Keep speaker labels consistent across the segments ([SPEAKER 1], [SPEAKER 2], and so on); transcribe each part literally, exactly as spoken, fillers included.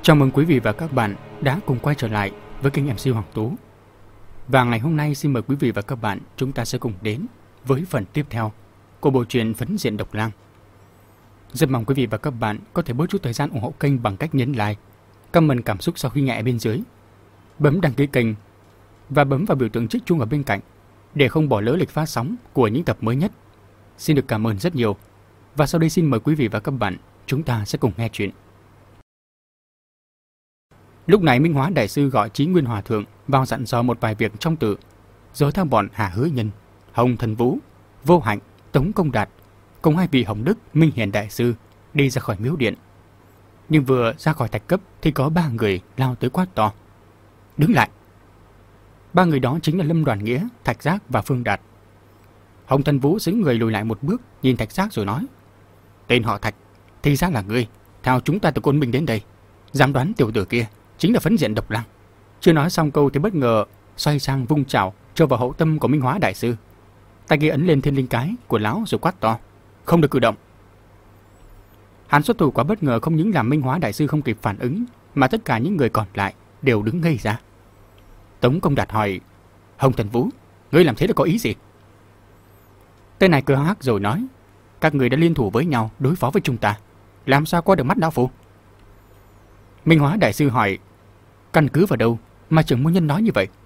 [SPEAKER 1] Chào mừng quý vị và các bạn đã cùng quay trở lại với kênh em xê Hoàng Tú. Và ngày hôm nay xin mời quý vị và các bạn chúng ta sẽ cùng đến với phần tiếp theo của bộ truyện Phấn Diện Độc Lang. Rất mong quý vị và các bạn có thể bớt chút thời gian ủng hộ kênh bằng cách nhấn like, comment cảm xúc sau khi nghe ở bên dưới, bấm đăng ký kênh và bấm vào biểu tượng chiếc chuông ở bên cạnh để không bỏ lỡ lịch phát sóng của những tập mới nhất. Xin được cảm ơn rất nhiều. Và sau đây xin mời quý vị và các bạn chúng ta sẽ cùng nghe chuyện. Lúc này Minh Hóa Đại Sư gọi Chí Nguyên Hòa Thượng vào dặn dò một vài việc trong tự, rồi theo bọn Hà Hứa Nhân, Hồng Thần Vũ, Vô Hạnh, Tống Công Đạt cùng hai vị Hồng Đức, Minh Hiền Đại Sư đi ra khỏi miếu điện. Nhưng vừa ra khỏi thạch cấp thì có ba người lao tới quát to: "Đứng lại!" Ba người đó chính là Lâm Đoàn Nghĩa, Thạch Giác và Phương Đạt. Hồng Thần Vũ xứng người lùi lại một bước, nhìn Thạch Giác rồi nói: "Tên họ Thạch, thì ra là ngươi, theo chúng ta từ Côn Minh đến đây, dám đoán tiểu tử kia chính là Phấn Diện Độc Lang." Chưa nói xong câu thì bất ngờ xoay sang vung chảo cho vào hậu tâm của Minh Hóa Đại Sư. Tay kia ấn lên thiên linh cái của lão rồi quát to: "Không được cử động!" Hắn xuất thủ quá bất ngờ, không những làm Minh Hóa Đại Sư không kịp phản ứng, mà tất cả những người còn lại đều đứng ngây ra. Tống Công Đạt hỏi: "Hồng Thần Vũ, ngươi làm thế là có ý gì?" Tên này cười hắc rồi nói: "Các người đã liên thủ với nhau đối phó với chúng ta, làm sao qua được mắt lão phu?" Minh Hóa Đại Sư hỏi: "Căn cứ vào đâu mà trưởng môn nhân nói như vậy?"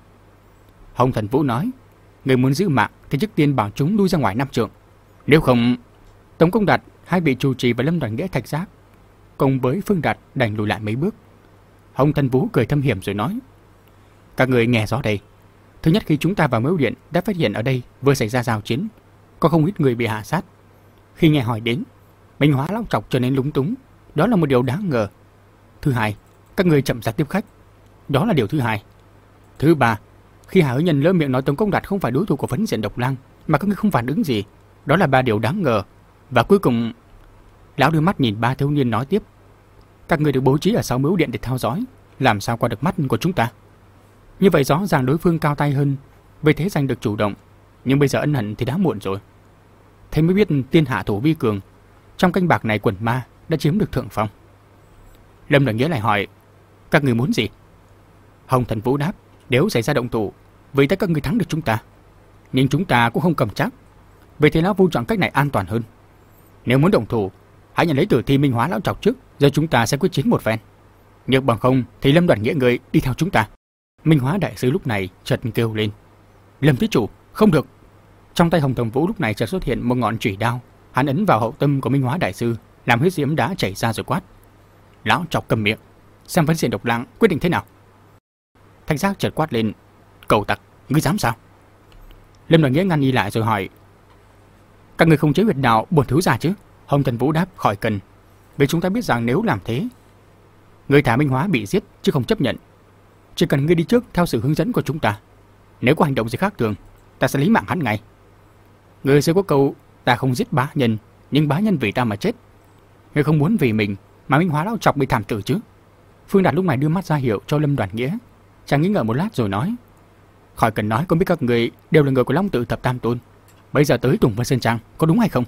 [SPEAKER 1] Hồng Thần Vũ nói: "Người muốn giữ mạng thì trước tiên bảo chúng lui ra ngoài năm trượng, nếu không..." Tống Công Đạt, hai vị trụ trì và Lâm Đoàn Nghĩa, Thạch Giác cùng với Phương Đạt đành lùi lại mấy bước. Hồng Thần Vũ cười thâm hiểm rồi nói: "Các người nghe rõ đây. Thứ nhất, khi chúng ta vào miếu điện đã phát hiện ở đây vừa xảy ra giao chiến, có không ít người bị hạ sát. Khi nghe hỏi đến, Minh Hóa lão trọc trở nên lúng túng, đó là một điều đáng ngờ. Thứ hai, các người chậm rãi tiếp khách, đó là điều thứ hai. Thứ ba, khi Hà Hứa Nhân lỡ miệng nói Tống Công Đạt không phải đối thủ của Phấn Diện Độc Lang mà các ngươi không phản ứng gì, đó là ba điều đáng ngờ. Và cuối cùng..." Lão đưa mắt nhìn ba thiếu niên nói tiếp: "Các người được bố trí ở sau miếu điện để theo dõi, làm sao qua được mắt của chúng ta? Như vậy rõ ràng đối phương cao tay hơn, vì thế giành được chủ động, nhưng bây giờ ân hận thì đã muộn rồi. Thế mới biết tiên hạ thủ vi cường, trong canh bạc này quần ma đã chiếm được thượng phong." Lâm Đoàn Nghĩa lại hỏi: "Các người muốn gì?" Hồng Thần Vũ đáp: "Nếu xảy ra động thủ, vậy tất các người thắng được chúng ta, nhưng chúng ta cũng không cầm chắc. Vậy thì lão phu chọn cách này an toàn hơn. Nếu muốn động thủ, hãy nhận lấy tử thi Minh Hóa lão trọc trước, rồi chúng ta sẽ quyết chiến một phen. Nhưng bằng không thì Lâm Đoàn Nghĩa người đi theo chúng ta." Minh Hóa Đại Sư lúc này chợt kêu lên: "Lâm thí chủ, không được!" Trong tay Hồng Thần Vũ lúc này chợt xuất hiện một ngọn chủy đao, hắn ấn vào hậu tâm của Minh Hóa Đại Sư, làm huyết diễm đá chảy ra rồi quát: "Lão trọc cầm miệng, xem Phấn Diện Độc Lang quyết định thế nào." Thạch Giác chợt quát lên: "Cẩu tặc, ngươi dám sao?" Lâm Đoàn Nghĩa ngăn y lại rồi hỏi: "Các người không chế huyệt đạo bổn thiếu gia chứ?" Hồng Thần Vũ đáp: "Khỏi cần, vì chúng ta biết rằng nếu làm thế, người thả Minh Hóa bị giết chứ không chấp nhận. Chỉ cần ngươi đi trước theo sự hướng dẫn của chúng ta, nếu có hành động gì khác thường, ta sẽ lấy mạng hắn ngay. Ngươi sẽ có câu ta không giết bá nhân, nhưng bá nhân vì ta mà chết. Ngươi không muốn vì mình mà Minh Hóa lão trọc bị thảm tử chứ?" Phương Đạt lúc này đưa mắt ra hiệu cho Lâm Đoàn Nghĩa. Chàng nghĩ ngợi một lát rồi nói: "Khỏi cần nói, con biết các người đều là người của Long Tự Thập Tam Tôn. Bây giờ tới Tùng Vân Sơn Trang, có đúng hay không?"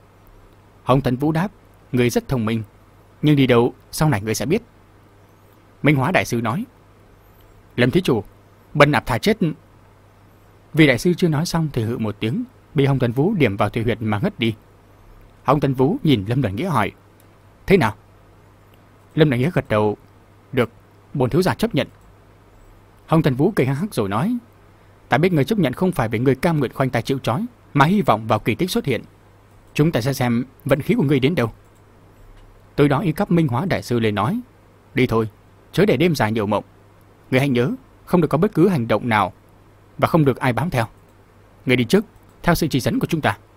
[SPEAKER 1] Hồng Thần Vũ đáp: "Người rất thông minh, nhưng đi đâu sau này người sẽ biết." Minh Hóa Đại Sư nói: "Lâm thí chủ, bần nạp thà chết." Vị đại sư chưa nói xong thì hự một tiếng, bị Hồng Thần Vũ điểm vào thủy huyệt mà ngất đi. Hồng Thần Vũ nhìn Lâm Đoàn Nghĩa hỏi: "Thế nào?" Lâm Đoàn Nghĩa gật đầu: "Được, bổn thiếu gia chấp nhận." Hồng Thần Vũ cười hắc hắc rồi nói: "Ta biết người chấp nhận không phải vì người cam nguyện khoanh tay chịu trói, mà hy vọng vào kỳ tích xuất hiện. Chúng ta sẽ xem vận khí của ngươi đến đâu." Tới đó y cắp Minh Hóa Đại Sư lên nói: "Đi thôi, chớ để đêm dài nhiều mộng. Ngươi hãy nhớ, không được có bất cứ hành động nào và không được ai bám theo. Ngươi đi trước, theo sự chỉ dẫn của chúng ta."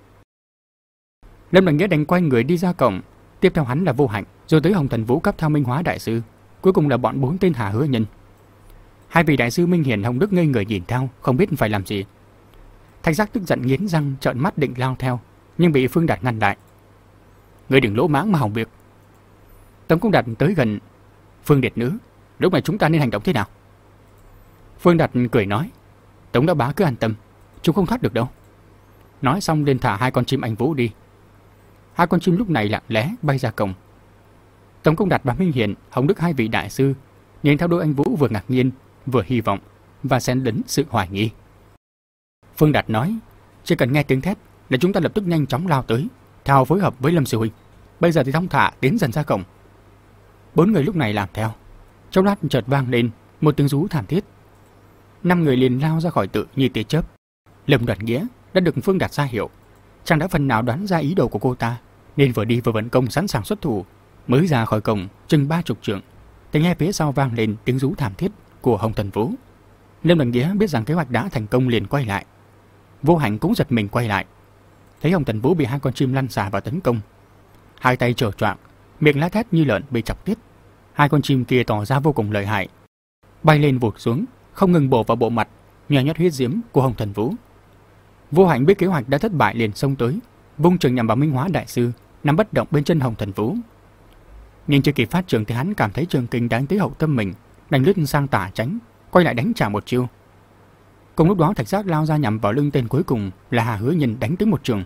[SPEAKER 1] Lâm Đoàn Nghĩa đành quay người đi ra cổng, tiếp theo hắn là Vô Hạnh, rồi tới Hồng Thần Vũ cắp theo Minh Hóa Đại Sư, cuối cùng là bọn bốn tên Hà Hứa Nhân. Hai vị đại sư Minh Hiền, Hồng Đức ngây người nhìn theo, không biết phải làm gì. Thạch Giác tức giận nghiến răng trợn mắt định lao theo, nhưng bị Phương Đạt ngăn lại: "Ngươi đừng lỗ mãng mà hỏng việc." Tống Công Đạt tới gần: "Phương Điệt nữ, lúc này chúng ta nên hành động thế nào?" Phương Đạt cười nói: "Tống đại bá cứ an tâm, chúng không thoát được đâu." Nói xong lên thả hai con chim anh vũ đi. Hai con chim lúc này lặng lẽ bay ra cổng. Tống Công Đạt và Minh Hiển, Hồng Đức hai vị đại sư nhìn theo đôi anh Vũ vừa ngạc nhiên, vừa hy vọng và xen lẫn sự hoài nghi. Phương Đạt nói, chỉ cần nghe tiếng thét là chúng ta lập tức nhanh chóng lao tới, theo phối hợp với Lâm sư huynh. Bây giờ thì thong thả tiến dần ra cổng. Bốn người lúc này làm theo. Trong lát chợt vang lên một tiếng rú thảm thiết. Năm người liền lao ra khỏi tự như tia chớp. Lâm Đoạt Nghĩa đã được Phương Đạt ra hiệu. Chàng đã phần nào đoán ra ý đồ của cô ta, nên vừa đi vừa vận công sẵn sàng xuất thủ. Mới ra khỏi cổng chừng ba chục trượng, thì nghe phía sau vang lên tiếng rú thảm thiết của Hồng Thần Vũ. Lâm Đoạt Nghĩa biết rằng kế hoạch đã thành công liền quay lại. Vô Hạnh cũng giật mình quay lại, thấy Hồng Thần Vũ bị hai con chim lăn xả vào tấn công. Hai tay trở choạng, miệng lá thét như lợn bị chọc tiết. Hai con chim kia tỏ ra vô cùng lợi hại, bay lên vụt xuống, không ngừng bổ vào bộ mặt nhòe nhót huyết diễm của Hồng Thần Vũ. Vô Hạnh biết kế hoạch đã thất bại liền xông tới, vung trường nhằm vào Minh Hóa đại sư nằm bất động bên chân Hồng Thần Vũ. Nhưng chưa kịp phát trường thì hắn cảm thấy trường kình đánh tới hậu tâm mình, đành lướt sang tả tránh, quay lại đánh trả một chiêu. Cùng lúc đó Thạch Giác lao ra nhằm vào lưng tên cuối cùng là Hà Hứa Nhân, đánh tới một trường.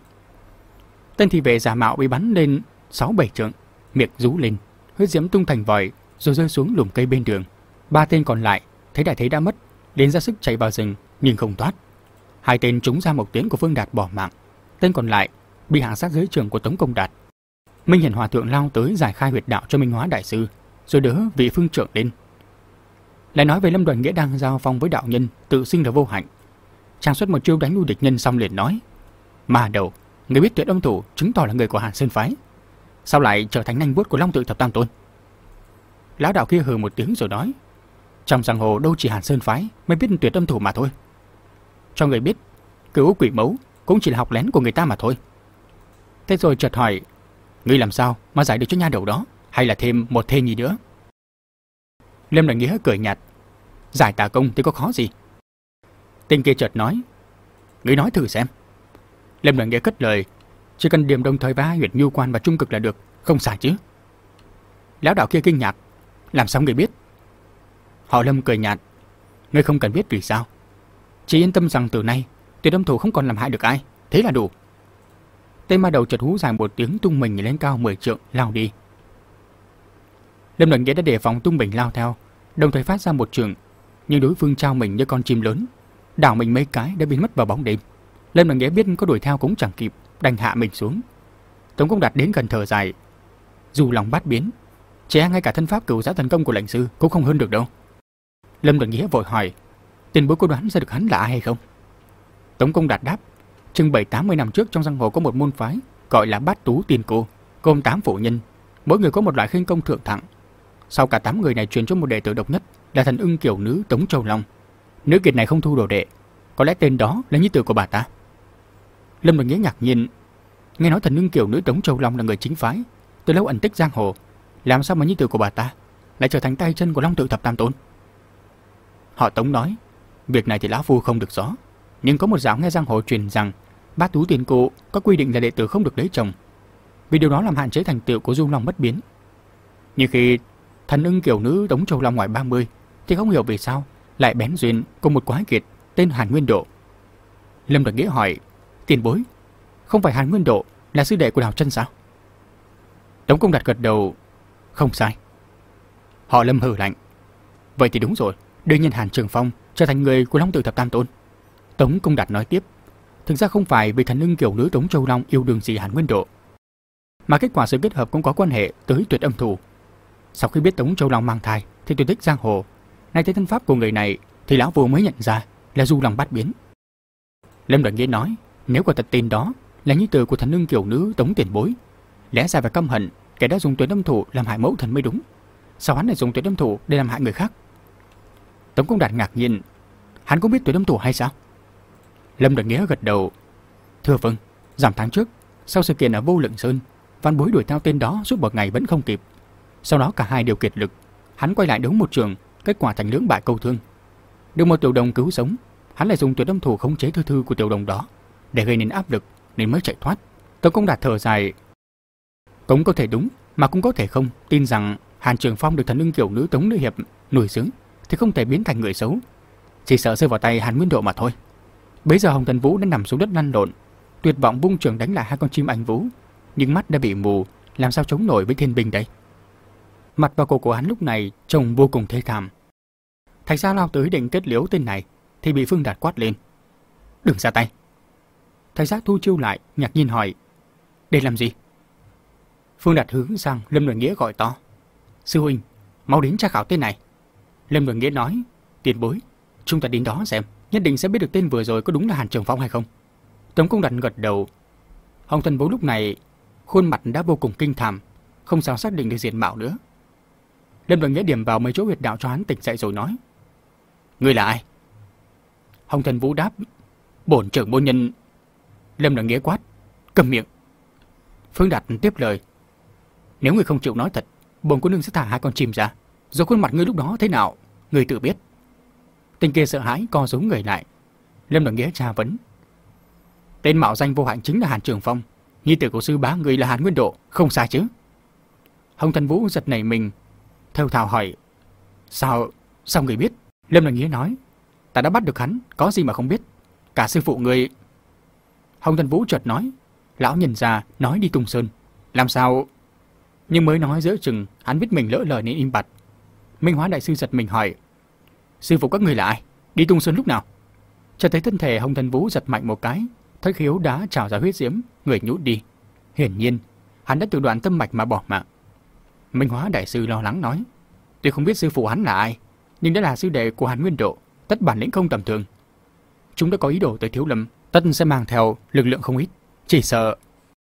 [SPEAKER 1] Tên thị vệ giả mạo bị bắn lên sáu bảy trượng, miệng rú lên, huyết diễm tung thành vòi rồi rơi xuống lùm cây bên đường. Ba tên còn lại thấy đại thế đã mất, liền ra sức chạy vào rừng nhưng không thoát. Hai tên trúng ra một tiếng của Phương Đạt bỏ mạng, tên còn lại bị hạ sát dưới trường của Tống Công Đạt. Minh Hiển Hòa thượng lao tới giải khai huyệt đạo cho Minh Hóa đại sư, rồi đỡ vị phương trưởng lên. Lại nói về Lâm Đoạt Nghĩa đang giao phong với đạo nhân tự xưng là Vô Hạnh. Chàng xuất một chiêu đánh lui địch nhân xong liền nói: "Mà đầu, người biết Tuyệt Âm thủ chứng tỏ là người của Hàn Sơn phái, sao lại trở thành nanh vuốt của Long Tự Thập Tam Tôn?" Lão đạo kia hừ một tiếng rồi nói: "Trong giang hồ đâu chỉ Hàn Sơn phái mới biết Tuyệt Âm thủ mà thôi. Cho người biết, Cửu Quỷ Mẫu cũng chỉ là học lén của người ta mà thôi." Thế rồi chợt hỏi: "Ngươi làm sao mà giải được cho nha đầu đó, hay là thêm một thê nhi nữa?" Lâm Đoạt Nghĩa cười nhạt: "Giải tà công thì có khó gì?" Tên kia chợt nói: "Ngươi nói thử xem." Lâm Đoạt Nghĩa cất lời: "Chỉ cần điểm đồng thời với hai huyệt nhu quan và trung cực là được, không sai chứ?" Lão đạo kia kinh ngạc: "Làm sao ngươi biết?" Họ Lâm cười nhạt: "Ngươi không cần biết vì sao, chỉ yên tâm rằng từ nay Tuyệt Âm thủ không còn làm hại được ai, thế là đủ." Tên ma đầu chợt hú dài một tiếng, tung mình lên cao mười trượng lao đi. Lâm Đoạt Nghĩa đã đề phòng tung mình lao theo, đồng thời phát ra một trường, nhưng đối phương trao mình như con chim lớn, đảo mình mấy cái đã biến mất vào bóng đêm. Lâm Đoạt Nghĩa biết có đuổi theo cũng chẳng kịp, đành hạ mình xuống. Tống Công Đạt đến gần thở dài: "Dù lòng bát biến, chỉ e ngay cả thân pháp cửu giá thần công của lệnh sư cũng không hơn được đâu." Lâm Đoạt Nghĩa vội hỏi: "Tiền bối có đoán ra được hắn là ai hay không?" Tống Công Đạt đáp: "Chừng bảy tám mươi năm trước trong giang hồ có một môn phái gọi là Bát Tú Tiên Cô, gồm tám phụ nhân, mỗi người có một loại khinh công thượng thặng. Sau cả tám người này truyền cho một đệ tử độc nhất là thần ưng kiểu nữ Tống Châu Long. Nữ kiệt này không thu đồ đệ, có lẽ tên đó là nhi tử của bà ta." Lâm Đoạt Nghĩa ngạc nhiên, nghe nói thần ưng kiểu nữ Tống Châu Long là người chính phái, từ lâu ẩn tích giang hồ, làm sao mà nhi tử của bà ta lại trở thành tay chân của Long Tự Thập Tam Tôn? Họ Tống nói: "Việc này thì lão phu không được rõ, nhưng có một dạo nghe giang hồ truyền rằng Bát Tú Tiên Cô có quy định là đệ tử không được lấy chồng, vì điều đó làm hạn chế thành tựu của Dung Long bất biến. Nhưng khi thần ưng kiểu nữ Tống Châu Long ngoài ba mươi thì không hiểu vì sao lại bén duyên cùng một quái kiệt tên Hàn Nguyên Độ." Lâm Đoạt Nghĩa hỏi: "Tiền bối, không phải Hàn Nguyên Độ là sư đệ của Đào Chân sao?" Tống Công Đạt gật đầu: "Không sai." Họ Lâm hừ lạnh: "Vậy thì đúng rồi, đương nhiên Hàn Trường Phong trở thành người của Long Tự Thập Tam Tôn." Tống Công Đạt nói tiếp: "Thực ra không phải vì thần ưng kiểu nữ Tống Châu Long yêu đương gì Hàn Nguyên Độ, mà kết quả sự kết hợp cũng có quan hệ tới Tuyệt Âm thủ. Sau khi biết Tống Châu Long mang thai thì tuyệt tích giang hồ, nay thấy thân pháp của người này thì lão phu mới nhận ra là du long bát biến." Lâm Đoạt Nghĩa nói: "Nếu quả thật tin đó là nhi tử của thần ưng kiểu nữ Tống tiền bối, lẽ ra phải căm hận kẻ đã dùng Tuyệt Âm thủ làm hại mẫu thần mới đúng. Sao hắn lại dùng Tuyệt Âm thủ để làm hại người khác?" Tống Công Đạt ngạc nhiên: "Hắn cũng biết Tuyệt Âm thủ hay sao?" Lâm Đoạt Nghĩa gật đầu: "Thưa vâng, giảm tháng trước, sau sự kiện ở Vô Lượng Sơn, văn bối đuổi theo tên đó suốt một ngày vẫn không kịp. Sau đó cả hai đều kiệt lực, hắn quay lại đấu một trường, kết quả thành lưỡng bại câu thương. Được một tiểu đồng cứu sống, hắn lại dùng Tuyệt Âm thủ khống chế thư thư của tiểu đồng đó để gây nên áp lực nên mới chạy thoát." Tống Công Đạt thở dài: "Cũng có thể đúng, mà cũng có thể không. Tin rằng Hàn Trường Phong được thần ưng kiểu nữ Tống nữ hiệp nuôi dưỡng thì không thể biến thành người xấu, chỉ sợ rơi vào tay Hàn Nguyên Độ mà thôi." Bấy giờ Hồng Thần Vũ đã nằm xuống đất lăn lộn, tuyệt vọng vung trường đánh lại hai con chim anh vũ, nhưng mắt đã bị mù, làm sao chống nổi với thiên binh đây? Mặt và cổ của hắn lúc này trông vô cùng thê thảm. Thạch Giác lao tới định kết liễu tên này thì bị Phương Đạt quát lên. Đừng ra tay. Thạch Giác thu chiêu lại, ngạc nhiên hỏi. Để làm gì? Phương Đạt hướng sang Lâm Đoàn Nghĩa gọi to. Sư huynh, mau đến tra khảo tên này. Lâm Đoàn Nghĩa nói. Tiền bối, chúng ta đến đó xem, nhất định sẽ biết được tên vừa rồi có đúng là Hàn Trường Phong hay không. Tống Công Đạt gật đầu. Hồng Thần Vũ lúc này khuôn mặt đã vô cùng kinh thảm, không sao xác định được diện mạo nữa. Lâm Đoàn Nghĩa điểm vào mấy chỗ huyệt đạo cho hắn tỉnh dậy rồi nói. Ngươi là ai? Hồng Thần Vũ đáp. Bổn trưởng môn nhân. Lâm Đoàn Nghĩa quát. Cầm miệng. Phương Đạt tiếp lời. Nếu ngươi không chịu nói thật, bổn cô nương sẽ thả hai con chim ra, rồi khuôn mặt ngươi lúc đó thế nào, ngươi tự biết. Tên kia sợ hãi co rúm người lại. Lâm Đoàn Nghĩa tra vấn. Tên mạo danh vô hạnh chính là Hàn Trường Phong, nhi tử của sư bá người là Hàn Nguyên Độ, không sai chứ? Hồng Thần Vũ giật nảy mình, thều thào hỏi. Sao, sao người biết? Lâm Đoàn Nghĩa nói. Ta đã bắt được hắn, có gì mà không biết. Cả sư phụ người. Hồng Thần Vũ chợt nói. Lão nhân già nói đi Tung Sơn. Làm sao? Nhưng mới nói giữa chừng, hắn biết mình lỡ lời nên im bặt. Minh Hóa đại sư giật mình hỏi. Sư phụ các người là ai? Đi Tung Sơn lúc nào? Chợt thấy thân thể Hồng Thần Vũ giật mạnh một cái, Thất khiếu đã trào ra huyết diễm, người nhút đi. Hiển nhiên, hắn đã tự đoạn tâm mạch mà bỏ mạng. Minh Hóa đại sư lo lắng nói. Tuy không biết sư phụ hắn là ai, nhưng đã là sư đệ của Hàn Nguyên Độ, tất bản lĩnh không tầm thường. Chúng đã có ý đồ tới Thiếu Lâm, tất sẽ mang theo lực lượng không ít. Chỉ sợ.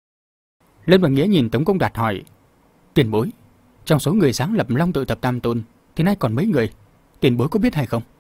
[SPEAKER 1] Lâm Bằng Nghĩa nhìn Tống Công Đạt hỏi. Tiền bối, trong số người sáng lập Long Tự Tập Tam Tôn thì nay còn mấy người, tiền bối có biết hay không?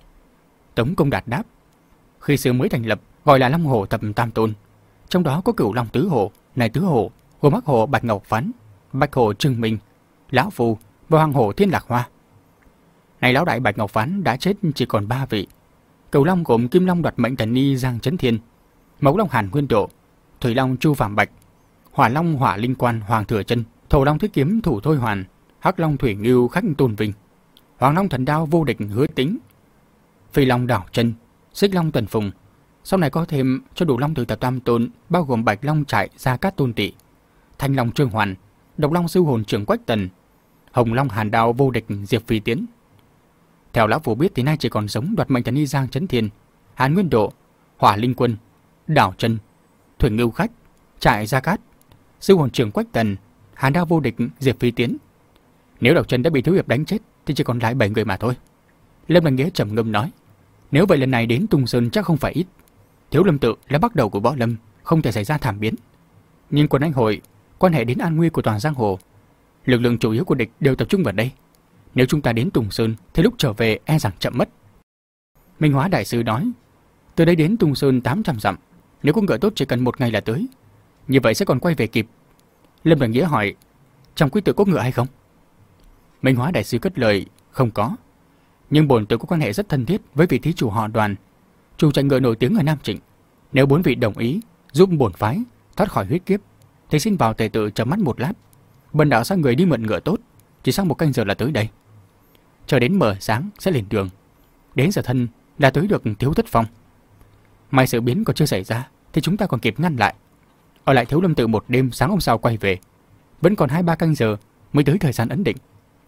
[SPEAKER 1] Tống Công Đạt đáp. Khi xưa mới thành lập gọi là Long Hồ Tập Tam Tôn, trong đó có Cửu Long Tứ Hồ, này Tứ Hồ gồm Hắc Hồ Bạch Ngọc Phán, Bạch Hồ Trừng Minh, Lão Phù và Hoàng Hồ Thiên Lạc Hoa. Này lão đại Bạch Ngọc Phán đã chết chỉ còn ba vị. Cửu Long gồm Kim Long Đoạt Mệnh Thần Ni Giang Chấn Thiên, Mẫu Long Hàn Nguyên Độ, Thủy Long Chu Phạm Bạch, Hỏa Long Hỏa Linh Quan Hoàng Thừa Chân, Thổ Long Thiết Kiếm Thủ Thôi Hoàn, Hắc Long Thủy Ngưu Khách Tôn Vinh, Hoàng Long Thần Đao Vô Địch Hứa Tính, Phi Long Đảo Chân, Xích Long Tần Phùng. Sau này có thêm cho đủ Long Tự Tập Tam Tôn, bao gồm Bạch Long Trại Gia Cát Tôn Tị, Thanh Long Trương Hoàn, Độc Long Sư Hồn Trưởng Quách Tần, Hồng Long Hàn Đao Vô Địch Diệp Phi Tiến. Theo lão phu biết thì nay chỉ còn sống Đoạt Mệnh Thần Y Giang Chấn Thiên, Hàn Nguyên Độ, Hỏa Linh Quân, Đảo Chân, Thủy Ngưu Khách, Trại Gia Cát, Sư Hồn Trưởng Quách Tần, Hàn Đao Vô Địch Diệp Phi Tiến. Nếu Đảo Chân đã bị Thiếu Hiệp đánh chết thì chỉ còn lại bảy người mà thôi. Lâm Đăng Nghĩa trầm ngâm nói. Nếu vậy lần này đến Tung Sơn chắc không phải ít. Thiếu Lâm tự là bắt đầu của võ lâm, không thể xảy ra thảm biến. Nhưng quân anh hội quan hệ đến an nguy của toàn giang hồ, lực lượng chủ yếu của địch đều tập trung vào đây. Nếu chúng ta đến Tung Sơn thì lúc trở về e rằng chậm mất. Minh Hóa đại sư nói. Từ đây đến Tung Sơn tám trăm dặm, nếu có ngựa tốt chỉ cần một ngày là tới. Như vậy sẽ còn quay về kịp. Lâm Đăng Nghĩa hỏi. Trong quý tử có ngựa hay không? Minh Hóa đại sư cất lời. Không có. Nhưng bổn tử có quan hệ rất thân thiết với vị thí chủ họ Đoàn, chủ chạy ngựa nổi tiếng ở Nam Trịnh. Nếu bốn vị đồng ý giúp bổn phái thoát khỏi huyết kiếp thì xin vào tề tự chấm mắt một lát. Bần đạo sai người đi mượn ngựa tốt, chỉ sau một canh giờ là tới đây. Chờ đến mờ sáng sẽ lên đường. Đến giờ thân là tới được Thiếu Thất Phong. May sự biến còn chưa xảy ra thì chúng ta còn kịp ngăn lại. Ở lại Thiếu Lâm tự một đêm, sáng hôm sau quay về. Vẫn còn hai ba canh giờ mới tới thời gian ấn định.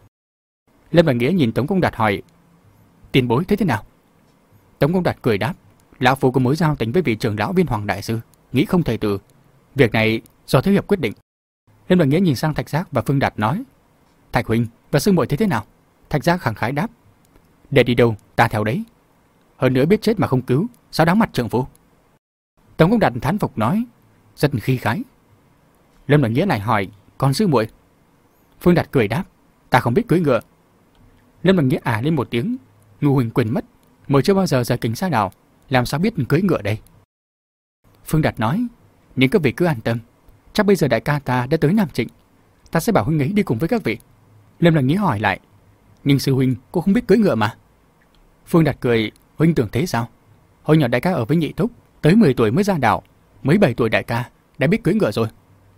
[SPEAKER 1] Lâm Văn Nghĩa nhìn Tống Công Đạt hỏi. Tiền bối thấy thế nào? Tống Công Đạt cười đáp. Lão phu có mối giao tình với vị trưởng lão Viên Hoàng đại sư, nghĩ không thể từ. Việc này do Thiếu Hiệp quyết định. Lâm Văn Nghĩa nhìn sang Thạch Giác và Phương Đạt nói. Thạch huynh và sư muội thấy thế nào? Thạch Giác khẳng khái đáp. Để đi đâu ta theo đấy. Hơn nữa biết chết mà không cứu, sao đáng mặt trượng phu? Tống Công Đạt thán phục nói. Rất khí khái. Lâm Văn Nghĩa lại hỏi. Còn sư muội? Phương Đạt cười đáp. Ta không biết cưỡi ngựa. Lâm Văn Nghĩa à lên một tiếng. Ngu huỳnh quên mất, mới chưa bao giờ rời kính xa đảo, làm sao biết cưỡi ngựa đây? Phương Đạt nói. Nhưng các vị cứ an tâm, chắc bây giờ đại ca ta đã tới Nam Trịnh, ta sẽ bảo huynh ấy đi cùng với các vị. Lâm Văn Nghĩa hỏi lại. Nhưng sư huynh cô không biết cưỡi ngựa mà. Phương Đạt cười. Huynh tưởng thế sao? Hồi nhỏ đại ca ở với nhị thúc, tới mười tuổi mới ra đảo, mới bảy tuổi đại ca đã biết cưỡi ngựa rồi.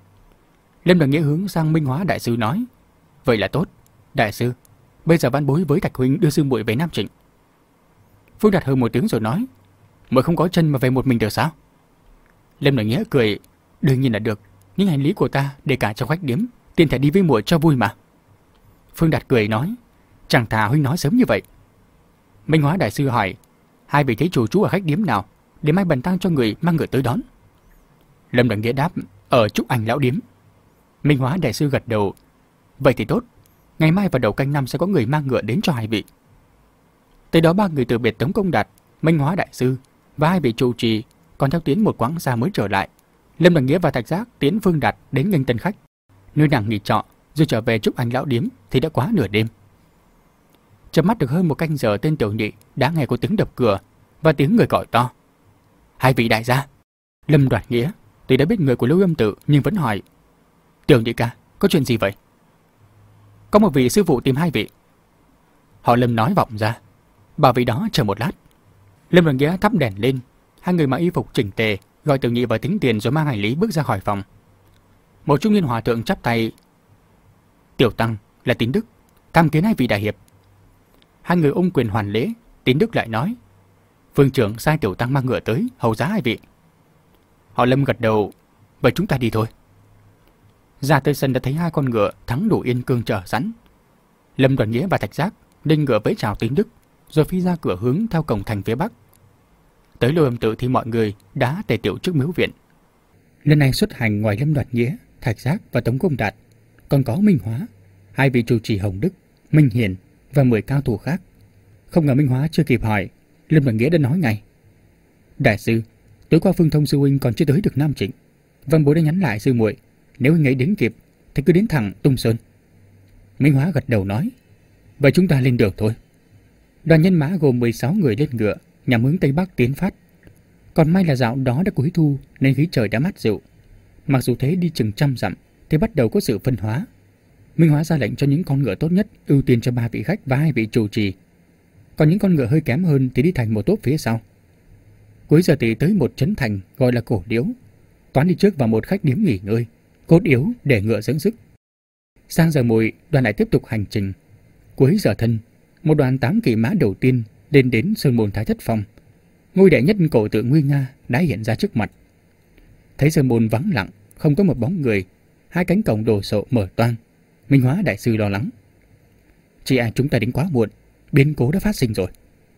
[SPEAKER 1] Lâm Văn Nghĩa hướng sang Minh Hóa đại sư nói. Vậy là tốt. Đại sư, bây giờ văn bối với Thạch huynh đưa sư muội về Nam Trịnh. Phương Đạt hừ một tiếng rồi nói. Muội không có chân mà về một mình được sao? Lâm Văn Nghĩa cười. Đương nhiên là được, nhưng hành lý của ta để cả trong khách điếm, tiền thể đi với muội cho vui mà. Phương Đạt cười nói, chẳng thà huynh nói sớm như vậy. Minh Hóa đại sư hỏi, hai vị thấy chủ chú ở khách điếm nào, để mai bần tăng cho người mang ngựa tới đón. Lâm Đại Nghĩa đáp, ở Trúc Anh lão điếm. Minh Hóa đại sư gật đầu, vậy thì tốt, ngày mai vào đầu canh năm sẽ có người mang ngựa đến cho hai vị. Tới đó ba người từ biệt Tống Công Đạt, Minh Hóa đại sư và hai vị trụ trì còn theo tiến một quãng xa mới trở lại. Lâm Đại Nghĩa và Thạch Giác tiến Phương Đạt đến nghênh tân khách, nơi nàng nghỉ trọ, rồi trở về Trúc Anh lão điếm thì đã quá nửa đêm. Chợp mắt được hơn một canh giờ, tên tiểu nhị đã nghe có tiếng đập cửa và tiếng người gọi to, hai vị đại gia. Lâm Đoạt Nghĩa tuy đã biết người của Lưu Âm Tự nhưng vẫn hỏi, tiểu nhị ca, có chuyện gì vậy? Có một vị sư phụ tìm hai vị. Họ Lâm nói vọng ra, bảo vị đó chờ một lát. Lâm Đoạt Nghĩa thắp đèn lên, hai người mặc y phục chỉnh tề, gọi tiểu nhị vào tính tiền rồi mang hành lý bước ra khỏi phòng. Một trung niên hòa thượng chắp tay, tiểu tăng là Tín Đức, tham kiến hai vị đại hiệp. Hai người ôm quyền hoàn lễ. Tín Đức lại nói, phương trưởng sai tiểu tăng mang ngựa tới hầu giá hai vị. Họ Lâm gật đầu, vậy chúng ta đi thôi. Ra tới sân đã thấy hai con ngựa thắng đủ yên cương chờ sẵn. Lâm Đoạt Nghĩa và Thạch Giác lên ngựa vẫy chào Tín Đức, rồi phi ra cửa hướng theo cổng thành phía bắc. Tới Lưu Âm Tự thì mọi người đã tề tiệu trước miếu viện. Lần này xuất hành ngoài Lâm Đoạt Nghĩa, Thạch Giác và Tống Công Đạt, còn có Minh Hóa, hai vị trụ trì Hồng Đức, Minh Hiền và mười cao thủ khác. Không ngờ Minh Hóa chưa kịp hỏi, Lâm Đoạt Nghĩa đã nói ngay, đại sư, tối qua Phương Thông sư huynh còn chưa tới được Nam Trịnh. Văn bối đã nhắn lại sư muội, nếu huynh ấy đến kịp thì cứ đến thẳng Tung Sơn. Minh Hóa gật đầu nói, vậy chúng ta lên đường thôi. Đoàn nhân mã gồm mười sáu người lên ngựa, nhằm hướng tây bắc tiến phát. Còn may là dạo đó đã cuối thu nên khí trời đã mát dịu. Mặc dù thế đi chừng trăm dặm thì bắt đầu có sự phân hóa. Minh Hóa ra lệnh cho những con ngựa tốt nhất ưu tiên cho ba vị khách và hai vị trụ trì. Còn những con ngựa hơi kém hơn thì đi thành một tốp phía sau. Cuối giờ thì tới một trấn thành gọi là Cổ Điếu. Toán đi trước vào một khách điếm nghỉ ngơi, cốt yếu để ngựa dưỡng sức. Sang giờ mùi, đoàn lại tiếp tục hành trình. Cuối giờ thân, một đoàn tám kỵ mã đầu tiên lên đến Sơn Môn Thái Thất Phong. Ngôi đệ nhất cổ tượng nguy nga đã hiện ra trước mặt. Thấy Sơn Môn vắng lặng, không có một bóng người, hai cánh cổng đồ sộ mở toang. Minh Hóa đại sư lo lắng, chị ai chúng ta đến quá muộn, biến cố đã phát sinh rồi.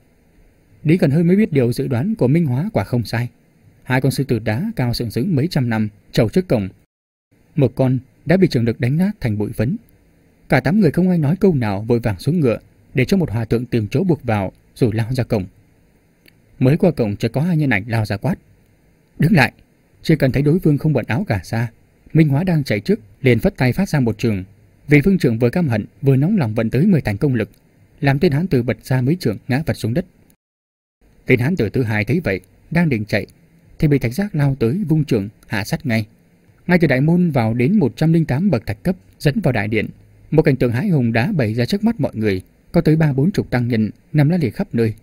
[SPEAKER 1] Đến gần hơi mới biết điều dự đoán của Minh Hóa quả không sai. Hai con sư tử đá cao sừng sững mấy trăm năm trầu trước cổng. Một con đã bị trường lực đánh nát thành bụi phấn. Cả tám người không ai nói câu nào, vội vàng xuống ngựa để cho một hòa thượng tìm chỗ buộc vào rồi lao ra cổng. Mới qua cổng chợt có hai nhân ảnh lao ra quát, đứng lại. Chỉ cần thấy đối phương không bận áo cà sa, Minh Hóa đang chạy trước liền phất tay phát ra một trường. Vì phương trưởng vừa căm hận vừa nóng lòng vận tới mười thành công lực, làm tên hán tử bật ra mấy trường ngã vật xuống đất. Tên hán tử thứ hai thấy vậy đang định chạy thì bị Thạch Giác lao tới vung trường hạ sát ngay. Ngay từ đại môn vào đến một trăm lẻ tám bậc thạch cấp dẫn vào đại điện, một cảnh tượng hãi hùng đã bày ra trước mắt mọi người. Có tới ba bốn chục tăng nhân nằm la liệt khắp nơi,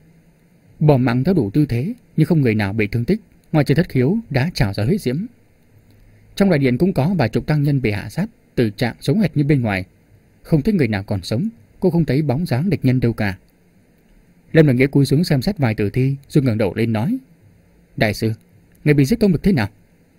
[SPEAKER 1] bỏ mạng theo đủ tư thế nhưng không người nào bị thương tích, ngoài trừ Thất Khiếu đã trào ra huyết diễm. Trong đại điện cũng có vài chục tăng nhân bị hạ sát, tử trạng sống hệt như bên ngoài, không thấy người nào còn sống, cô không thấy bóng dáng địch nhân đâu cả. Lâm Đại Nghĩa cúi xuống xem xét vài tử thi rồi ngẩng đầu lên nói, đại sư, người bị giết công lực thế nào?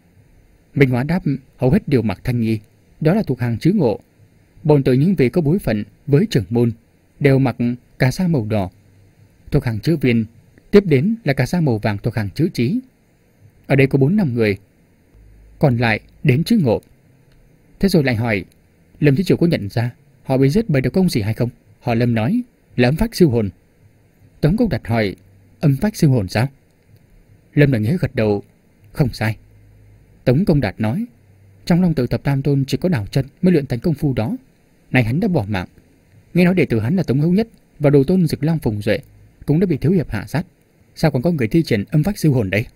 [SPEAKER 1] Minh Hóa đáp, hầu hết đều mặc thanh nghi, đó là thuộc hàng chữ ngộ. Bọn tự những vị có bối phận với trưởng môn đều mặc cà sa màu đỏ thuộc hàng chữ viên, tiếp đến là cà sa màu vàng thuộc hàng chữ trí. Ở đây có bốn năm người, còn lại đến chữ ngộ. Thế rồi lại hỏi, Lâm thí chủ có nhận ra họ bị giết bởi độc công gì hay không? Họ Lâm nói là âm phách siêu hồn. Tống Công Đạt hỏi, âm phách siêu hồn sao? Lâm Đại Nghĩa gật đầu, không sai. Tống Công Đạt nói, trong Long Tự Thập Tam Tôn chỉ có Đào Chân mới luyện thành công phu đó. Này hắn đã bỏ mạng. Nghe nói đệ tử hắn là Tống Hữu Nhất và đồ tôn Dực Long Phùng Duệ cũng đã bị thiếu hiệp hạ sát. Sao còn có người thi triển âm phách siêu hồn đây?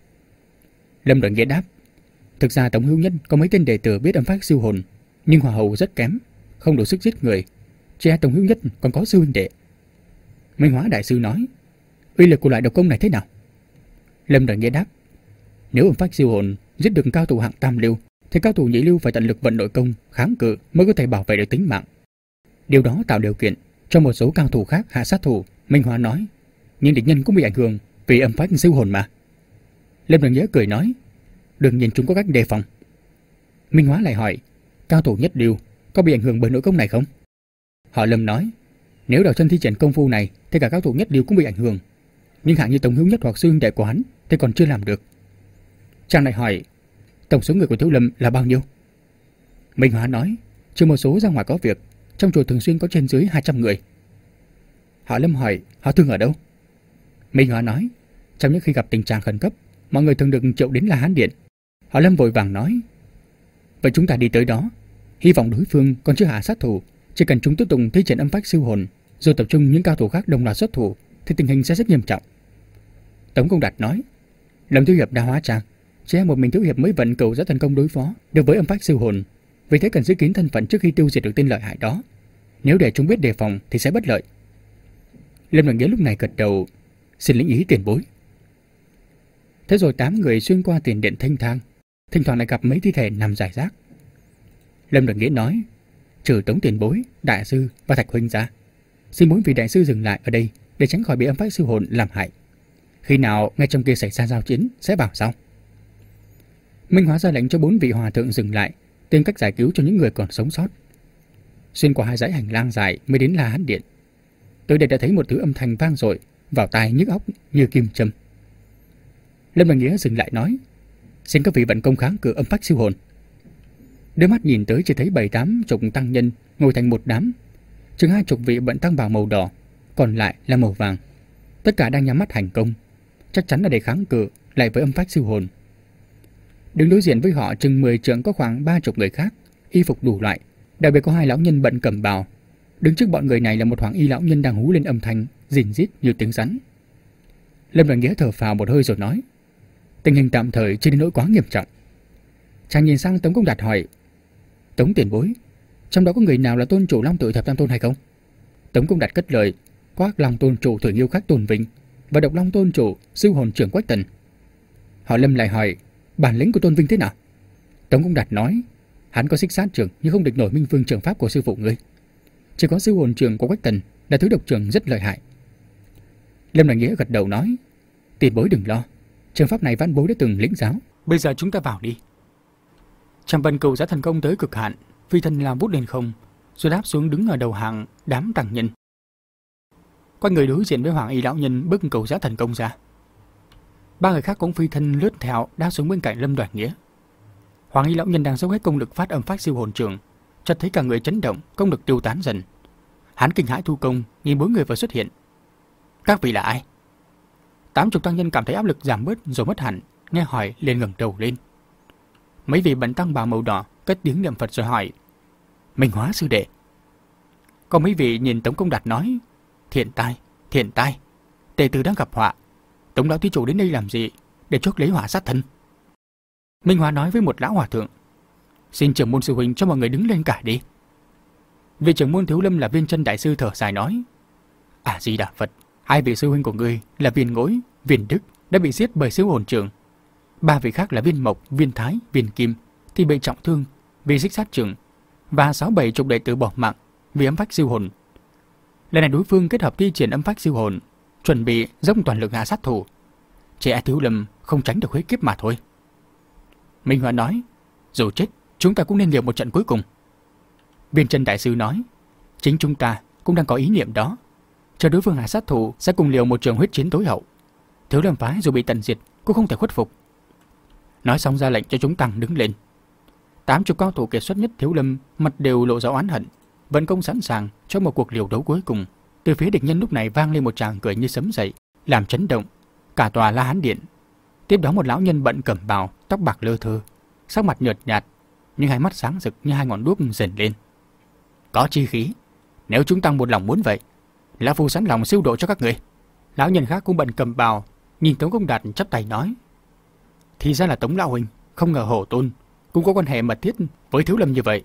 [SPEAKER 1] Lâm Đại Nghĩa đáp, thực ra Tống Hữu Nhất có mấy tên đệ tử biết âm phách siêu hồn, nhưng hỏa hầu rất kém, không đủ sức giết người. Chỉ e Tống Hữu Nhất còn có sư huynh đệ. Minh Hóa đại sư nói, uy lực của loại độc công này thế nào? Lâm Đại Nghĩa đáp, nếu âm phách siêu hồn giết được cao thủ hạng tam lưu thì cao thủ nhị lưu phải tận lực vận nội công kháng cự mới có thể bảo vệ được tính mạng. Điều đó tạo điều kiện cho một số cao thủ khác hạ sát thủ. Minh Hóa nói, nhưng địch nhân cũng bị ảnh hưởng vì âm phách siêu hồn mà. Lâm Đại Nghĩa cười nói, đừng nhìn chúng có cách đề phòng. Minh Hóa lại hỏi, cao thủ nhất lưu có bị ảnh hưởng bởi nội công này không? Họ Lâm nói, nếu đào chân thi triển công phu này thì cả cao thủ nhất đều cũng bị ảnh hưởng. Nhưng hạng như Tống Hữu Nhất hoặc sư huynh đệ của hắn thì còn chưa làm được. Chàng lại hỏi, tổng số người của Thiếu Lâm là bao nhiêu? Minh Hóa nói, trừ một số ra ngoài có việc, trong chùa thường xuyên có trên dưới hai trăm người. Họ Lâm hỏi, họ thường ở đâu? Minh Hóa nói, trong những khi gặp tình trạng khẩn cấp, mọi người thường được triệu đến La Hán Điện. Họ Lâm vội vàng nói, vậy chúng ta đi tới đó, hy vọng đối phương còn chưa hạ sát thủ, chỉ cần chúng tiếp tục thi triển âm phách siêu hồn, rồi tập trung những cao thủ khác đồng loạt xuất thủ, thì tình hình sẽ rất nghiêm trọng. Tống Công Đạt nói, Lâm Thiếu Hiệp đã hóa trang, chỉ một mình Thiếu Hiệp mới vận cửu giã thần công đối phó được với âm phách siêu hồn, vì thế cần giữ kín thân phận trước khi tiêu diệt được tên lợi hại đó. Nếu để chúng biết đề phòng thì sẽ bất lợi. Lâm Đoàn Nghĩa lúc này gật đầu, xin lĩnh ý tiền bối. Thế rồi tám người xuyên qua tiền điện thanh thang, thỉnh thoảng lại gặp mấy thi thể nằm rải rác. Lâm Đoàn Nghĩa nói, trừ Tống tiền bối, đại sư và Thạch huynh ra, xin bốn vị đại sư dừng lại ở đây để tránh khỏi bị âm phách siêu hồn làm hại. Khi nào ngay trong kia xảy ra giao chiến sẽ bảo sau. Minh Hóa ra lệnh cho bốn vị hòa thượng dừng lại, tìm cách giải cứu cho những người còn sống sót. Xuyên qua hai dãy hành lang dài mới đến La Hán Điện. Tới đây đã thấy một thứ âm thanh vang dội vào tai nhức óc như kim châm. Lâm Đoàn Nghĩa dừng lại nói, xin các vị vận công kháng cự âm phách siêu hồn. Đôi mắt nhìn tới chỉ thấy bảy tám chục tăng nhân ngồi thành một đám, chừng hai chục vị bận tăng bào màu đỏ, còn lại là màu vàng. Tất cả đang nhắm mắt hành công, chắc chắn là để kháng cự lại với âm phách siêu hồn. Đứng đối diện với họ chừng mười trượng có khoảng ba chục người khác, y phục đủ loại, đặc biệt có hai lão nhân bận cẩm bào. Đứng trước bọn người này là một hoàng y lão nhân đang hú lên âm thanh rìn rít như tiếng rắn. Lâm Đoàn Nghĩa thở phào một hơi rồi nói, tình hình tạm thời chưa đến nỗi quá nghiêm trọng. Chàng nhìn sang Tống Công Đạt hỏi, Tống tiền bối, trong đó có người nào là tôn chủ Long Tự Thập Tam Tôn hay không? Tống Công Đạt cất lời, có Hắc Long tôn chủ Thủy Nghiêu Khắc Tôn Vinh và Độc Long tôn chủ Siêu Hồn trưởng Quách Tần. Họ Lâm lại hỏi, bản lĩnh của Tôn Vinh thế nào? Tống Công Đạt nói, hắn có xích sát trưởng nhưng không địch nổi Minh Vương trường pháp của sư phụ ngươi. Chỉ có Siêu Hồn trưởng của Quách Tần là thứ độc trưởng rất lợi hại. Lâm Đoàn Nghĩa gật đầu nói, tiền bối đừng lo, trường pháp này vãn bối đã từng lĩnh giáo. Bây giờ chúng ta vào đi. Trầm Vân Cửu giã thần công tới cực hạn, phi thân lao vút lên không, rồi đáp xuống đứng ở đầu hàng đám tăng nhân. Quay người đối diện với hoàng y lão nhân bưng cửu giã thần công ra. Ba người khác cũng phi thân lướt theo đáp xuống bên cạnh Lâm Đoàn Nghĩa. Hoàng y lão nhân đang dốc hết công lực phát âm phách siêu hồn trường, chợt thấy cả người chấn động, công lực tiêu tán dần. Hắn kinh hãi thu công, nhìn bốn người vừa xuất hiện. Các vị là ai? Tám chục tăng nhân cảm thấy áp lực giảm bớt rồi mất hẳn, nghe hỏi liền ngẩng đầu lên. Mấy vị bận tăng bào màu đỏ cất tiếng niệm Phật rồi hỏi, Minh Hóa sư đệ. Còn mấy vị nhìn Tống Công Đạt nói, thiện tai, thiện tai, đệ tử đang gặp họa. Tống lão thí chủ đến đây làm gì? Để chuốc lấy họa sát thân. Minh Hóa nói với một lão hòa thượng, xin trưởng môn sư huynh cho mọi người đứng lên cả đi. Vị trưởng môn Thiếu Lâm là Viên Chân đại sư thở dài nói, À Di Đà Phật, hai vị sư huynh của ngươi là Viên Ngỗi, Viên Đức đã bị giết bởi siêu hồn trưởng. Ba vị khác là Viên Mộc, Viên Thái, Viên Kim thì bị trọng thương vì xích sát trưởng, và sáu bảy chục đệ tử bỏ mạng vì âm phách siêu hồn. Lần này đối phương kết hợp thi triển âm phách siêu hồn, chuẩn bị dốc toàn lực hạ sát thủ. Trẻ Thiếu Lâm không tránh được huyết kiếp mà thôi. Minh Hóa nói, dù chết chúng ta cũng nên liều một trận cuối cùng. Viên Chân đại sư nói, chính chúng ta cũng đang có ý niệm đó. Chờ đối phương hạ sát thủ sẽ cùng liều một trường huyết chiến tối hậu. Thiếu Lâm phái dù bị tận diệt cũng không thể khuất phục. Nói xong ra lệnh cho chúng tăng đứng lên. Tám chục cao thủ kiệt xuất nhất Thiếu Lâm mặt đều lộ rõ oán hận, vận công sẵn sàng cho một cuộc liều đấu cuối cùng. Từ phía địch nhân lúc này vang lên một tràng cười như sấm dậy, làm chấn động cả tòa La Hán Điện. Tiếp đó một lão nhân bận cẩm bào, tóc bạc lơ thơ, sắc mặt nhợt nhạt, nhưng hai mắt sáng rực như hai ngọn đuốc dần lên. Có chi khí, nếu chúng tăng một lòng muốn vậy, lão phu sẵn lòng siêu độ cho các người. Lão nhân khác cũng bận cẩm bào, nhìn Tống Công Đạt chắp tay nói, thì ra là Tống lão huynh, không ngờ Hổ Tôn cũng có quan hệ mật thiết với Thiếu Lâm như vậy.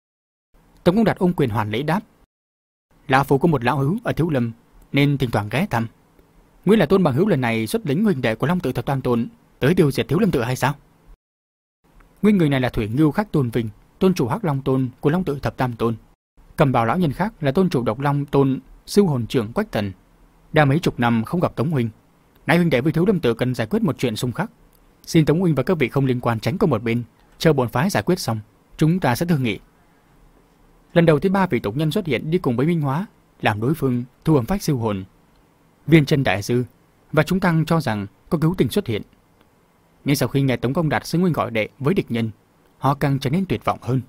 [SPEAKER 1] Tống Công Đạt ôm quyền hoàn lễ đáp, lão phu có một lão hữu ở Thiếu Lâm nên thỉnh thoảng ghé thăm. Nguyên là Tôn bằng hữu lần này xuất lĩnh huynh đệ của Long Tự Thập Tam Tôn tới tiêu diệt Thiếu Lâm tự hay sao? Nguyên người này là Thủy Nghiêu Khắc Tôn Vinh, tôn chủ Hắc Long Tôn của Long Tự Thập Tam Tôn. Cầm bào lão nhân khác là tôn chủ Độc Long Tôn Siêu Hồn trưởng Quách Tần. Đã mấy chục năm không gặp Tống huynh, nay huynh đệ với Thiếu Lâm tự cần giải quyết một chuyện xung khắc. Xin Tống huynh và các vị không liên quan tránh qua một bên, chờ bổn phái giải quyết xong, chúng ta sẽ thương nghị. Lần đầu thấy ba vị tộc nhân xuất hiện đi cùng với Minh Hóa, làm đối phương thu âm phách siêu hồn. Viên Chân đại sư và chúng tăng cho rằng có cứu tình xuất hiện. Nhưng sau khi nghe Tống Công Đạt xưng huynh gọi đệ với địch nhân, họ càng trở nên tuyệt vọng hơn.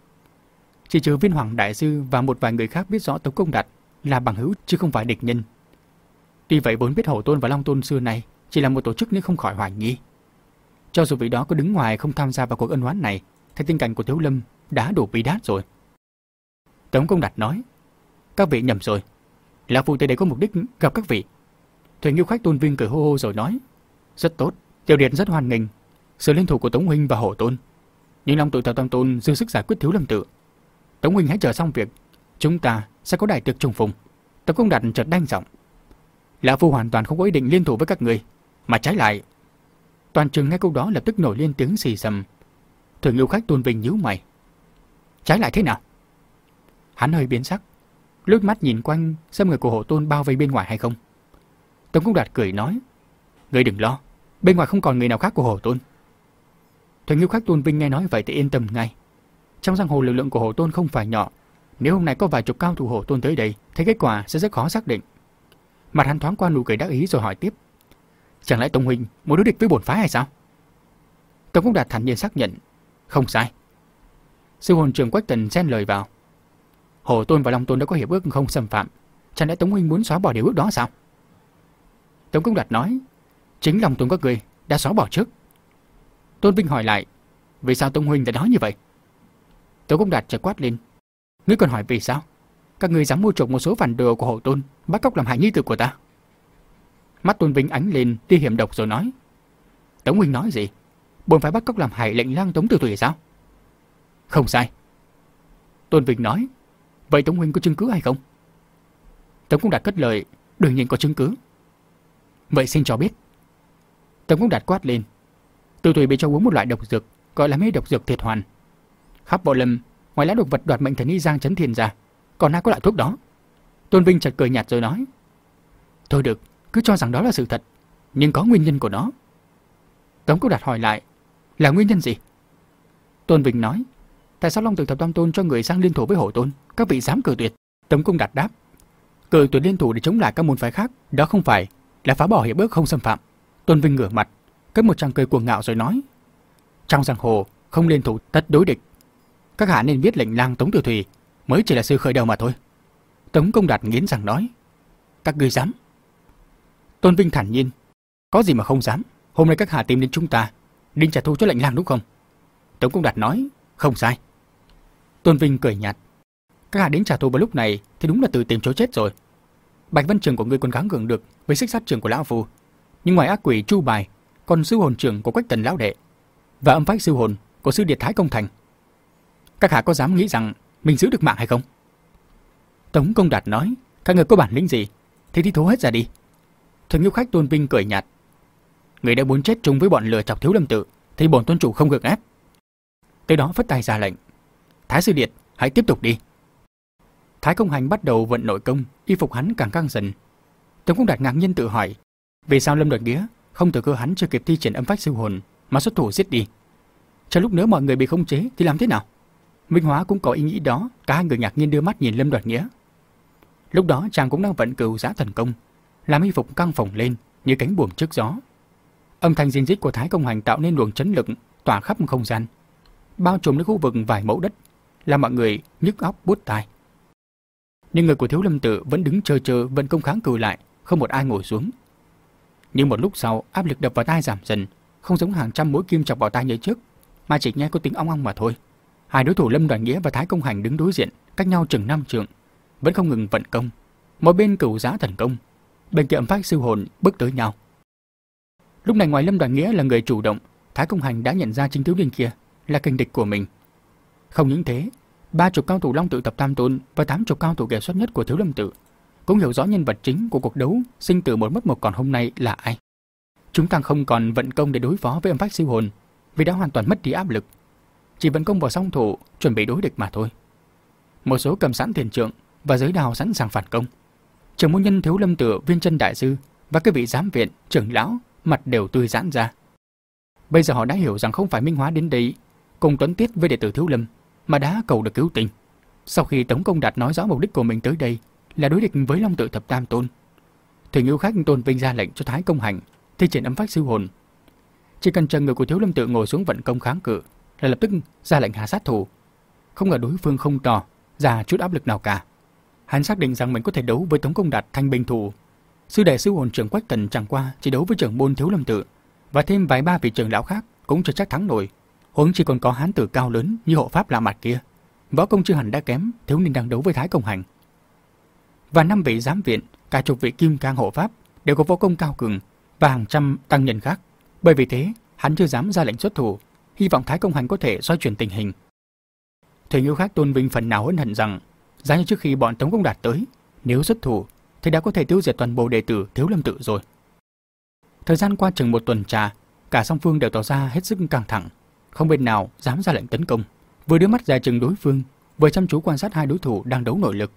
[SPEAKER 1] Chỉ trừ Viên Hoàng đại sư và một vài người khác biết rõ Tống Công Đạt là bằng hữu chứ không phải địch nhân. Tuy vậy vốn biết Hổ Tôn và Long Tôn xưa nay chỉ là một tổ chức nên không khỏi hoài nghi. Cho dù vị đó có đứng ngoài không tham gia vào cuộc ân oán này, thì tình cảnh của Thiếu Lâm đã đủ bi đát rồi. Tống Công Đạt nói: các vị nhầm rồi, lão phu tới đây có mục đích gặp các vị. Thuyền Nghiêu Khách Tôn Vinh cười hô hô rồi nói: rất tốt, Tiểu Điệt rất hoan nghênh sự liên thủ của Tống huynh và Hổ Tôn. Nhưng Long Tự Thập Tam Tôn dư sức giải quyết Thiếu Lâm Tự. Tống huynh hãy chờ xong việc, chúng ta sẽ có đại tiệc trùng phùng. Tống Công Đạt chợt đanh giọng: lão phu hoàn toàn không có ý định liên thủ với các người, mà trái lại. Toàn trường nghe câu đó lập tức nổi lên tiếng xì xầm. Thuyền Nghiêu Khách Tôn Vinh nhíu mày: trái lại thế nào? Hắn hơi biến sắc, lướt mắt nhìn quanh xem người của Hổ Tôn bao vây bên ngoài hay không. Tống Công Đạt cười nói: ngươi đừng lo, bên ngoài không còn người nào khác của Hổ Tôn. Thuyền Nghiêu Khách Tôn Vinh nghe nói vậy thì yên tâm ngay. Trong giang hồ lực lượng của Hổ Tôn không phải nhỏ, nếu hôm nay có vài chục cao thủ Hổ Tôn tới đây thì kết quả sẽ rất khó xác định. Mặt hắn thoáng qua nụ cười đắc ý rồi hỏi tiếp: chẳng lẽ Tống huynh muốn đối địch với bổn phái hay sao? Tống Công Đạt thản nhiên xác nhận: không sai. Sư hồn trưởng Quách Tần xen lời vào: Hổ Tôn và Long Tôn đã có hiệp ước không xâm phạm, chẳng lẽ Tống huynh muốn xóa bỏ điều ước đó sao? Tống Công Đạt nói: chính Long Tôn các người đã xóa bỏ trước. Tôn Vinh hỏi lại: vì sao Tống huynh đã nói như vậy? Tống Công Đạt chợt quát lên: ngươi còn hỏi vì sao? Các người dám mua chuộc một số phản đồ của Hổ Tôn, bắt cóc làm hại nhi tử của ta. Mắt Tôn Vinh ánh lên tia hiểm độc rồi nói: Tống huynh nói gì? Bổn phải bắt cóc làm hại lệnh lang Tống Tử Thủy sao? Không sai. Tôn Vinh nói: vậy Tống huynh có chứng cứ hay không? Tống Công Đạt cất lời: đương nhiên có chứng cứ. Vậy xin cho biết. Tống Công Đạt quát lên: Tử Thủy bị cho uống một loại độc dược gọi là mê độc dược thiệt hoàn. Khắp Võ Lâm, ngoài lá độc vật đoạt mệnh thần y Giang Chấn Thiên ra, còn ai có loại thuốc đó? Tôn Vinh chợt cười nhạt rồi nói: thôi được, cứ cho rằng đó là sự thật, nhưng có nguyên nhân của nó. Tống Công Đạt hỏi lại: là nguyên nhân gì? Tôn Vinh nói: tại sao Long Tự Thập Tam Tôn cho người sang liên thủ với Hổ Tôn, các vị dám cự tuyệt? Tống Công Đạt đáp: cự tuyệt liên thủ để chống lại các môn phái khác, đó không phải là phá bỏ hiệp ước không xâm phạm. Tôn Vinh ngửa mặt, cất một tràng cười cuồng ngạo rồi nói: trong giang hồ không liên thủ tất đối địch. Các hạ nên biết lệnh lang Tống Tử Thủy mới chỉ là sự khởi đầu mà thôi. Tống Công Đạt nghiến răng nói: các ngươi dám? Tôn Vinh thản nhiên: có gì mà không dám? Hôm nay các hạ tìm đến chúng ta, định trả thù cho lệnh lang đúng không? Tống Công Đạt nói: không sai. Tôn Vinh cười nhạt: các hạ đến trả thù vào lúc này thì đúng là tự tìm chỗ chết rồi. Bạch Văn Trường của ngươi còn gắng gượng được với xích sát trường của lão phu, nhưng ngoài ác quỷ Chu Bài, còn sư hồn trưởng của Quách Tần lão đệ và âm phách sư hồn của sư Điệt Thái Công Thành. Các hạ có dám nghĩ rằng mình giữ được mạng hay không? Tống Công Đạt nói: các người có bản lĩnh gì thì đi thố hết ra đi. Thuyền Nghiêu Khách Tôn Vinh cười nhạt: người đã muốn chết chung với bọn lừa chọc Thiếu Lâm Tự thì bổn tôn chủ không gượng ép. Tới đó phất tay ra lệnh: Thái sư Điệt, hãy tiếp tục đi. Thái Công Hành bắt đầu vận nội công, y phục hắn càng căng dần. Tống Công Đạt ngạc nhiên tự hỏi: vì sao Lâm Đoạt Nghĩa không từ cơ hắn chưa kịp thi triển âm phách siêu hồn mà xuất thủ giết đi? Cho lúc nữa mọi người bị khống chế thì làm thế nào? Minh Hóa cũng có ý nghĩ đó. Cả hai người ngạc nhiên đưa mắt nhìn Lâm Đoạt Nghĩa. Lúc đó chàng cũng đang vận cửu giã thần công, làm y phục căng phồng lên như cánh buồm trước gió. Âm thanh rên rít của Thái Công Hành tạo nên luồng chấn lực tỏa khắp không gian, bao trùm đến khu vực vài mẫu đất, làm mọi người nhức óc buốt tai. Nhưng người của Thiếu Lâm Tự vẫn đứng chờ chờ vận công kháng cự lại, không một ai ngồi xuống. Nhưng một lúc sau, áp lực đập vào tai giảm dần, không giống hàng trăm mũi kim chọc vào tai như trước, mà chỉ nghe có tiếng ong ong mà thôi. Hai đối thủ Lâm Đoạt Nghĩa và Thái Công Hành đứng đối diện, cách nhau chừng năm trượng, vẫn không ngừng vận công. Một bên cửu giã thần công, bên kia âm phách siêu hồn bước tới nhau. Lúc này ngoài Lâm Đoạt Nghĩa là người chủ động, Thái Công Hành đã nhận ra chính thiếu niên kia là kình địch của mình. Không những thế, ba chục cao thủ Long Tự Thập Tam Tôn và tám chục cao thủ kiệt xuất nhất của Thiếu Lâm Tự cũng hiểu rõ nhân vật chính của cuộc đấu sinh tử một mất một còn hôm nay là ai. Chúng ta không còn vận công để đối phó với âm phách siêu hồn, vì đã hoàn toàn mất đi áp lực, chỉ vận công vào song thủ chuẩn bị đối địch mà thôi. Một số cầm sẵn thiền trượng và giới đao sẵn sàng phản công. Trưởng môn nhân Thiếu Lâm Tự Viên Chân đại sư và các vị giám viện trưởng lão mặt đều tươi giãn ra. Bây giờ họ đã hiểu rằng không phải Minh Hóa đến đây cùng Tuấn Tiết với đệ tử Thiếu Lâm mà đã cầu được cứu tình. Sau khi Tống Công Đạt nói rõ mục đích của mình tới đây là đối địch với Long Tự Thập Tam Tôn, Thủy Ngưu Khách tôn vinh ra lệnh cho Thái Công Hành thi triển âm phách siêu hồn. Chỉ cần chờ người của Thiếu Lâm Tự ngồi xuống vận công kháng cự là lập tức ra lệnh hạ sát thủ. Không ngờ đối phương không tỏ ra chút áp lực nào cả. Hắn xác định rằng mình có thể đấu với Tống Công Đạt thành bình thủ. Sư đệ siêu hồn trưởng Quách Tần chẳng qua chỉ đấu với trưởng môn Thiếu Lâm Tự và thêm vài ba vị trưởng lão khác cũng chưa chắc thắng nổi. Huống chỉ còn có hán tử cao lớn như hộ pháp lạ mặt kia, võ công chưa hẳn đã kém, thiếu niên đang đấu với Thái Công Hành. Và năm vị giám viện, cả chục vị kim cang hộ pháp đều có võ công cao cường và hàng trăm tăng nhân khác. Bởi vì thế, hắn chưa dám ra lệnh xuất thủ, hy vọng Thái Công Hành có thể xoay chuyển tình hình. Thủy Ngưu Khách tôn vinh phần nào hân hận rằng, giá như trước khi bọn Tống Công Đạt tới, nếu xuất thủ thì đã có thể tiêu diệt toàn bộ đệ tử Thiếu Lâm Tự rồi. Thời gian qua chừng một tuần trà, cả song phương đều tỏ ra hết sức căng thẳng, không bên nào dám ra lệnh tấn công, vừa đưa mắt ra chừng đối phương, vừa chăm chú quan sát hai đối thủ đang đấu nội lực.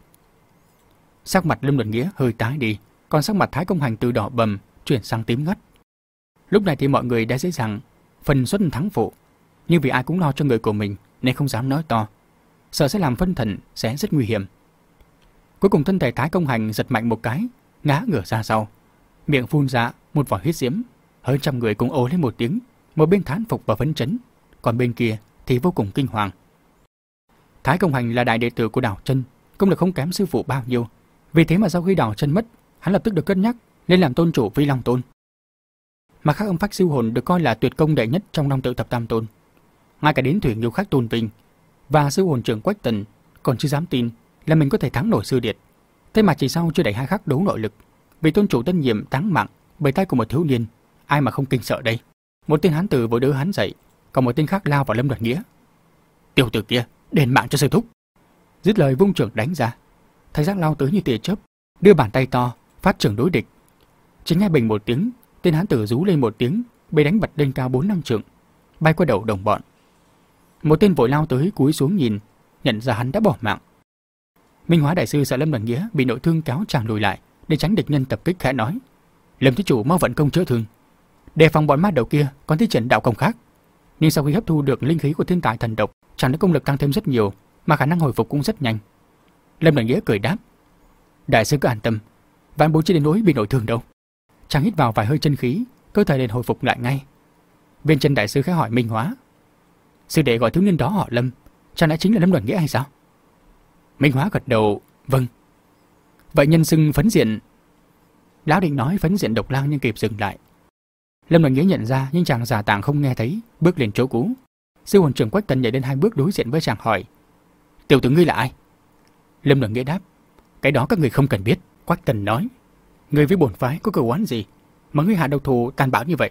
[SPEAKER 1] Sắc mặt Lâm Luận Nghĩa hơi tái đi, còn sắc mặt Thái Công Hành từ đỏ bầm chuyển sang tím ngắt. Lúc này thì mọi người đã dễ dàng phần xuất thắng phụ, nhưng vì ai cũng lo cho người của mình nên không dám nói to, sợ sẽ làm phân thần sẽ rất nguy hiểm. Cuối cùng thân thể Thái Công Hành giật mạnh một cái, ngã ngửa ra sau, miệng phun ra một vòi huyết diễm. Hơn trăm người cùng ồ lên một tiếng, một bên thán phục và phấn chấn, còn bên kia thì vô cùng kinh hoàng. Thái Công Hành là đại đệ tử của Đào Chân, công lực không kém sư phụ bao nhiêu. Vì thế mà sau khi Đào Chân mất, hắn lập tức được cân nhắc lên làm tôn chủ Vi Long Tôn. Mà khác âm phách siêu hồn được coi là tuyệt công đệ nhất trong Long Tự Thập Tam Tôn. Ngay cả đến Thủy Ngưu Khách tôn vinh và siêu hồn trưởng Quách Tần còn chưa dám tin là mình có thể thắng nổi sư điệt. Thế mà chỉ sau chưa đầy hai khắc đấu nội lực, vì tôn chủ tân nhiệm táng mạng bởi tay của một thiếu niên, ai mà không kinh sợ đây. Một tên hán tử vội đỡ hắn dậy, còn một tên khác lao vào Lâm Đoạt Nghĩa. Tiểu tử kia, đền mạng cho sư thúc. Dứt lời vung trưởng đánh ra. Thái Giác lao tới như tia chớp, đưa bàn tay to phát trưởng đối địch. Chỉ nghe bình một tiếng, tên hán tử rú lên một tiếng, bị đánh bật lên cao bốn năm trượng, bay qua đầu đồng bọn. Một tên vội lao tới cúi xuống nhìn, nhận ra hắn đã bỏ mạng. Minh Hóa đại sư sợ Lâm Đoạt Nghĩa bị nội thương kéo chàng lùi lại để tránh địch nhân tập kích, khẽ nói: Lâm thí chủ mau vận công chữa thương, đề phòng bọn ma đầu kia còn thi triển đạo công khác. Nhưng sau khi hấp thu được linh khí của thiên tài thần độc, chàng đã công lực tăng thêm rất nhiều, mà khả năng hồi phục cũng rất nhanh. Lâm Đoạt Nghĩa cười đáp: Đại sư cứ an tâm, vạn bố chưa đến nỗi bị nội thương đâu. Chàng hít vào vài hơi chân khí, cơ thể liền hồi phục lại ngay. Viên chân đại sư khẽ hỏi Minh Hóa: Sư đệ gọi thiếu niên đó họ Lâm, chàng đã chính là Lâm Đoạt Nghĩa hay sao? Minh Hóa gật đầu: Vâng. Vậy nhân xưng Phấn Diện. Lão định nói Phấn Diện Độc Lang nhưng kịp dừng lại. Lâm Đoạt Nghĩa nhận ra nhưng chàng giả tàng không nghe thấy, bước lên chỗ cũ. Siêu hồn trưởng Quách Tần nhảy lên hai bước đối diện với chàng hỏi: Tiểu tử ngươi là ai? Lâm Đoạt Nghĩa đáp: Cái đó các người không cần biết. Quách Tần nói: Người với bổn phái có cửu oán gì mà ngươi hạ độc thủ tàn bạo như vậy?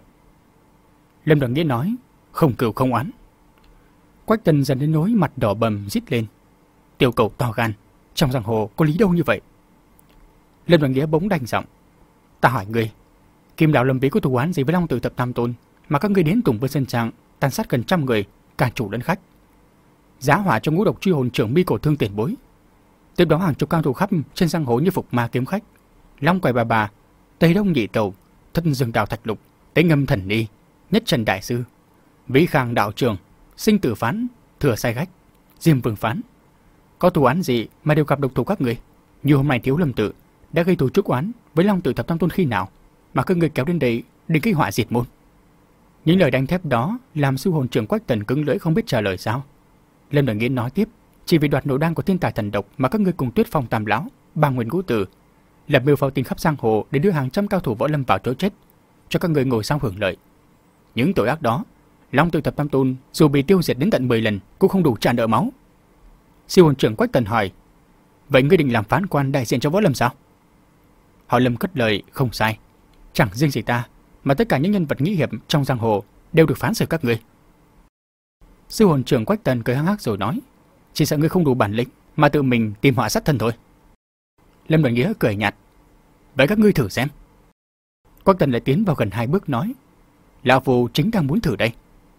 [SPEAKER 1] Lâm Đoạt Nghĩa nói: Không cửu không oán. Quách Tần dần đến nỗi mặt đỏ bầm rít lên: Tiểu cẩu to gan, trong giang hồ có lý đâu như vậy? Lâm Đoạt Nghĩa bỗng đanh giọng: Ta hỏi ngươi, Kim Đạo Lâm Vĩ có thù oán gì với Long Tự Thập Tam Tôn mà các ngươi đến Tùng Vân Sơn Trang tàn sát gần trăm người, cả chủ lẫn khách, giá hỏa cho ngũ độc truy hồn trưởng Mi Cổ Thương tiền bối. Tiếp đó hàng chục cao thủ khắp trên giang hồ như Phục Ma Kiếm Khách, Long Quầy Bà Bà, Tây Đông Nhị Tẩu, Thân Dương Đào Thạch Lục, Tế Ngâm Thần Ni, Nhất Trần Đại Sư, Vĩ Khang Đạo Trường, Sinh Tử Phán, Thừa Sai Khách, Diêm Vương Phán. Có thù oán gì mà đều gặp độc thủ các người? Như hôm nay Thiếu Lâm Tự đã gây thù chuốc oán với Long Tự Thập Tam Tôn khi nào mà các người kéo đến đây định gây họa diệt môn? Những lời đanh thép đó làm siêu hồn trưởng Quách Tần cứng lưỡi không biết trả lời sao. Lâm Đoạt Nghĩa nói tiếp: Chỉ vì đoạt nội đan của thiên tài thần độc mà các ngươi cùng Tuyết Phong Tam Lão, Ba Nguyên Ngũ Tử lập mưu phao tin khắp giang hồ để đưa hàng trăm cao thủ võ lâm vào chỗ chết, cho các người ngồi sau hưởng lợi. Những tội ác đó, Long Tự Thập Tam Tôn dù bị tiêu diệt đến tận mười lần cũng không đủ trả nợ máu. Siêu hồn trưởng Quách Tần hỏi: Vậy ngươi định làm phán quan đại diện cho võ lâm sao? Họ Lâm cất lời: Không sai, chẳng riêng gì ta mà tất cả những nhân vật nghĩ hiệp trong giang hồ đều được phán xử các ngươi. Siêu hồn trưởng Quách Tần cười hăng hắc rồi nói: Chỉ sợ ngươi không đủ bản lĩnh mà tự mình tìm họa sát thân thôi. Lâm Đoạt Nghĩa cười nhạt: Vậy các ngươi thử xem. Quách Tần lại tiến vào gần hai bước nói: Lão phu chính đang muốn thử đây.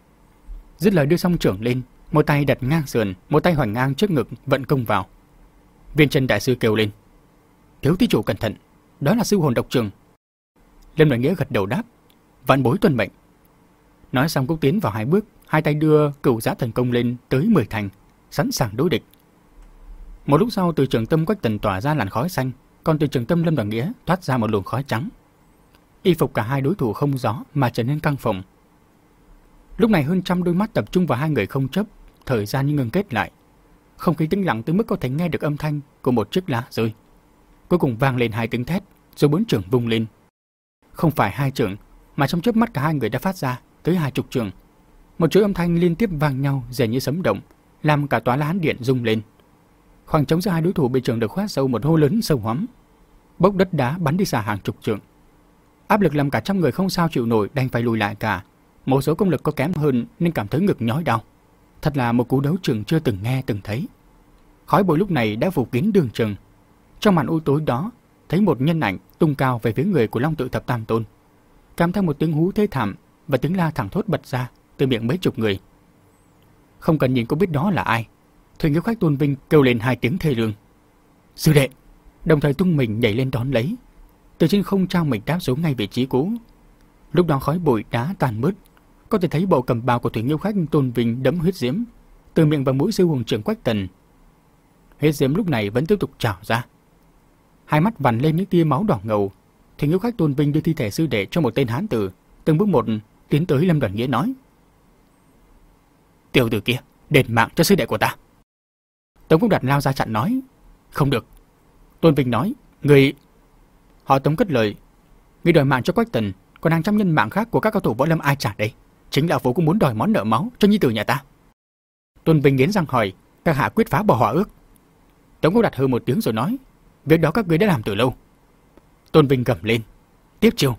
[SPEAKER 1] Dứt lời đưa song trưởng lên, một tay đặt ngang sườn, một tay hoành ngang trước ngực vận công vào. Viên Chân đại sư kêu lên: Thiếu thí chủ cẩn thận, đó là siêu hồn độc trường. Lâm Đoạt Nghĩa gật đầu đáp: Vạn bối tuân mệnh. Nói xong cũng tiến vào hai bước, hai tay đưa Cửu Giá Thần Công lên tới mười thành, sẵn sàng đối địch. Một lúc sau, từ trường tâm Quách Tần tỏa ra làn khói xanh, còn từ trường tâm Lâm Đoàn Nghĩa thoát ra một luồng khói trắng. Y phục cả hai đối thủ không gió mà trở nên căng phồng. Lúc này hơn trăm đôi mắt tập trung vào hai người không chớp, thời gian như ngừng kết lại. Không khí tĩnh lặng tới mức có thể nghe được âm thanh của một chiếc lá rơi. Cuối cùng vang lên hai tiếng thét, rồi bốn trường vung lên. Không phải hai trường, mà trong chớp mắt cả hai người đã phát ra tới hai chục trường. Một chuỗi âm thanh liên tiếp vang nhau dày như sấm động, làm cả tòa La Hán Điện rung lên. Khoảng trống giữa hai đối thủ bị trường được khoét sâu một hố lớn sâu hoắm, bốc đất đá bắn đi xa hàng chục trượng. Áp lực làm cả trăm người không sao chịu nổi, đành phải lùi lại cả. Một số công lực có kém hơn nên cảm thấy ngực nhói đau. Thật là một cú đấu trường chưa từng nghe từng thấy. Khói bụi lúc này đã phủ kín đường trường. Trong màn u tối đó, thấy một nhân ảnh tung cao về phía người của Long Tự Thập Tam Tôn, kèm theo một tiếng hú thê thảm và tiếng la thẳng thốt bật ra từ miệng mấy chục người. Không cần nhìn cũng biết đó là ai. Thủy Nghiêu Khách Tôn Vinh kêu lên hai tiếng thê lương. Sư đệ, đồng thời tung mình nhảy lên đón lấy. Từ trên không trao mình đáp xuống ngay vị trí cũ. Lúc đó khói bụi đã tàn mướt, có thể thấy bộ cầm bào của Thủy Nghiêu Khách Tôn Vinh đẫm huyết diễm từ miệng và mũi sư hùng trưởng Quách Tần. Huyết diễm lúc này vẫn tiếp tục trào ra. Hai mắt vằn lên những tia máu đỏ ngầu. Thủy Nghiêu Khách Tôn Vinh đưa thi thể sư đệ cho một tên hán tử, từng bước một tiến tới Lâm Đoàn Nghĩa nói: Tiểu tử kia, đền mạng cho sư đệ của ta. Tống Công Đạt lao ra chặn nói: Không được. Tôn Vinh nói: Người... Họ Tống cất lời: Người đòi mạng cho Quách Tần, còn hàng trăm nhân mạng khác của các cao thủ võ lâm ai trả đây? Chính là phố cũng muốn đòi món nợ máu cho nhi tử nhà ta. Tôn Vinh nghiến răng hỏi: Các hạ quyết phá bỏ hỏa ước? Tống Công Đạt hừ một tiếng rồi nói: Việc đó các ngươi đã làm từ lâu. Tôn Vinh gầm lên: Tiếp chiêu.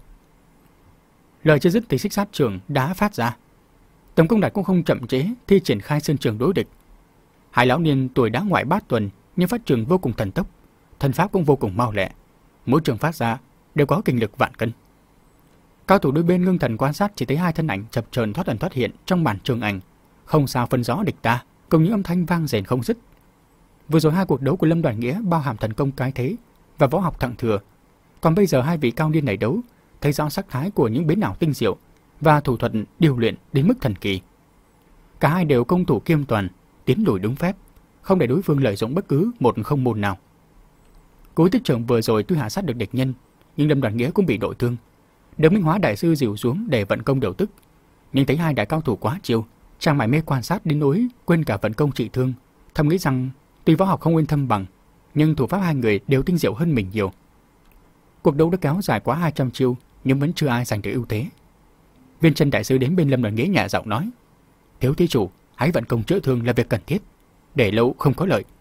[SPEAKER 1] Lời chưa dứt thì xích sát trường đã phát ra. Tống Công Đạt cũng không chậm chế thi triển khai sơn trường đối địch. Hai lão niên tuổi đã ngoại bát tuần nhưng phát trường vô cùng thần tốc, thần pháp cũng vô cùng mau lẹ. Mỗi trường phát ra đều có kinh lực vạn cân. Cao thủ đôi bên ngưng thần quan sát, chỉ thấy hai thân ảnh chập chờn thoát ẩn thoát hiện trong màn trường ảnh, không sao phân rõ địch ta, cùng những âm thanh vang rền không dứt. Vừa rồi hai cuộc đấu của Lâm Đoàn Nghĩa bao hàm thần công cái thế và võ học thượng thừa, còn bây giờ hai vị cao niên này đấu, thấy rõ sắc thái của những biến ảo tinh diệu và thủ thuật điều luyện đến mức thần kỳ. Cả hai đều công thủ kiêm toàn, tiến lùi đúng phép, không để đối phương lợi dụng bất cứ một không môn nào. Cú tích trưởng vừa rồi tuy hạ sát được địch nhân, nhưng Lâm Đoàn Nghĩa cũng bị nội thương. Được Minh Hóa đại sư dìu xuống để vận công điều tức, nhưng thấy hai đại cao thủ quá chiêu, chàng mải mê quan sát đến nỗi quên cả vận công trị thương, thầm nghĩ rằng tuy võ học không uyên thâm bằng, nhưng thủ pháp hai người đều tinh diệu hơn mình nhiều. Cuộc đấu đã kéo dài quá hai trăm chiêu, nhưng vẫn chưa ai giành được ưu thế. Viên Chân đại sư đến bên Lâm Đoàn Nghĩa nhẹ giọng nói: Thiếu thí chủ, hãy vận công chữa thương là việc cần thiết, để lâu không có lợi.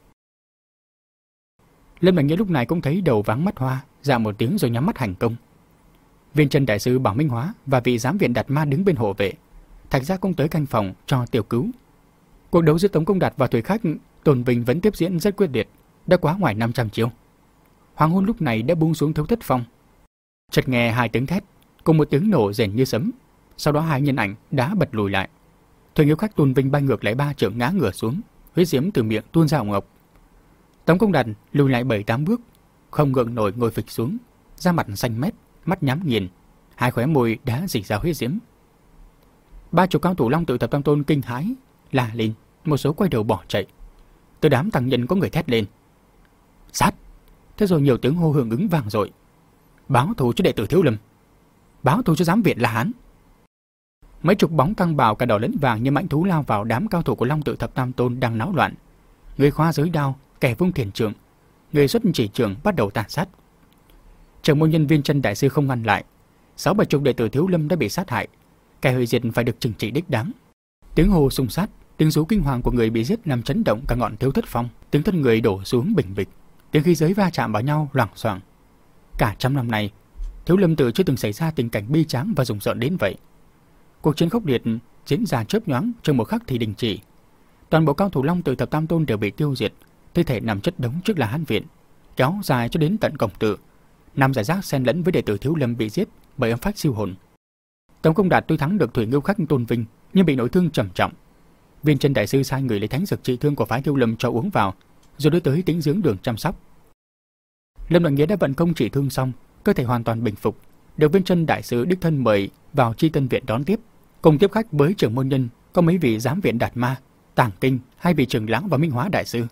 [SPEAKER 1] Lâm Đoàn Nghĩa lúc này cũng thấy đầu váng mắt hoa, dạ một tiếng rồi nhắm mắt hành công. Viên Chân đại sư bảo Minh Hóa và vị giám viện Đạt Ma đứng bên hộ vệ, Thạch Gia cũng tới canh phòng cho tiểu cứu. Cuộc đấu giữa Tống Công Đạt và Thủy Khách Tôn Vinh vẫn tiếp diễn rất quyết liệt, đã quá ngoài năm trăm chiêu. Hoàng hôn lúc này đã buông xuống thấu thất phong. Chợt nghe hai tiếng thét cùng một tiếng nổ rền như sấm, sau đó hai nhân ảnh đã bật lùi lại. Thủy Nghiêu Khách Tôn Vinh bay ngược lại ba trượng ngã ngửa xuống, huyết diễm từ miệng tuôn ra ồng ộc. Tống Công Đạt lùi lại bảy tám bước, không ngượng nổi ngồi phịch xuống, da mặt xanh mét, mắt nhắm nghiền, hai khóe môi đã rỉ ra huyết diễm. Ba chục cao thủ Long Tự Thập Tam Tôn kinh hãi la lên, một số quay đầu bỏ chạy. Từ đám tăng nhân có người thét lên: Sát! Thế rồi nhiều tiếng hô hưởng ứng vang dội: Báo thù cho đệ tử Thiếu Lâm, báo thù cho giám viện La Hán. Mấy chục bóng tăng bào cả đỏ lẫn vàng như mãnh thú lao vào đám cao thủ của Long Tự Thập Tam Tôn đang náo loạn. Người khoa giới đao, kẻ vung thiền trường, người xuất chỉ trường bắt đầu tàn sát. Trưởng môn nhân Viên Chân đại sư không ngăn lại, sáu bảy chục đệ tử Thiếu Lâm đã bị sát hại, kẻ hủy diệt phải được trừng trị đích đáng. Tiếng hô xung sát, tiếng rú kinh hoàng của người bị giết làm chấn động cả ngọn Thiếu Thất Phong, tiếng thân người đổ xuống bình bịch, tiếng khí giới va chạm vào nhau loảng xoảng. Cả trăm năm nay, Thiếu Lâm Tự chưa từng xảy ra tình cảnh bi tráng và rùng rợn đến vậy. Cuộc chiến khốc liệt diễn ra chớp nhoáng, trong một khắc thì đình chỉ. Toàn bộ cao thủ Long Tự Thập Tam Tôn đều bị tiêu diệt, thi thể nằm chất đống trước La Hán viện, kéo dài cho đến tận cổng tự. Nằm rải rác xen lẫn với đệ tử Thiếu Lâm bị giết bởi âm phách siêu hồn. Tống Công Đạt tuy thắng được Thủy Nghiêu Khách Tôn Vinh, nhưng bị nội thương trầm trọng. Viên Chân đại sư sai người lấy thánh dược trị thương của phái Thiếu Lâm cho uống vào, rồi đưa tới tĩnh dưỡng đường chăm sóc. Lâm Đoàn Nghĩa đã vận công trị thương xong, cơ thể hoàn toàn bình phục, được Viên Chân đại sư đích thân mời vào Chi Tân viện đón tiếp. Cùng tiếp khách với trưởng môn nhân có mấy vị giám viện Đạt Ma, Tàng Kinh, hai vị trưởng lão và Minh Hóa đại sư.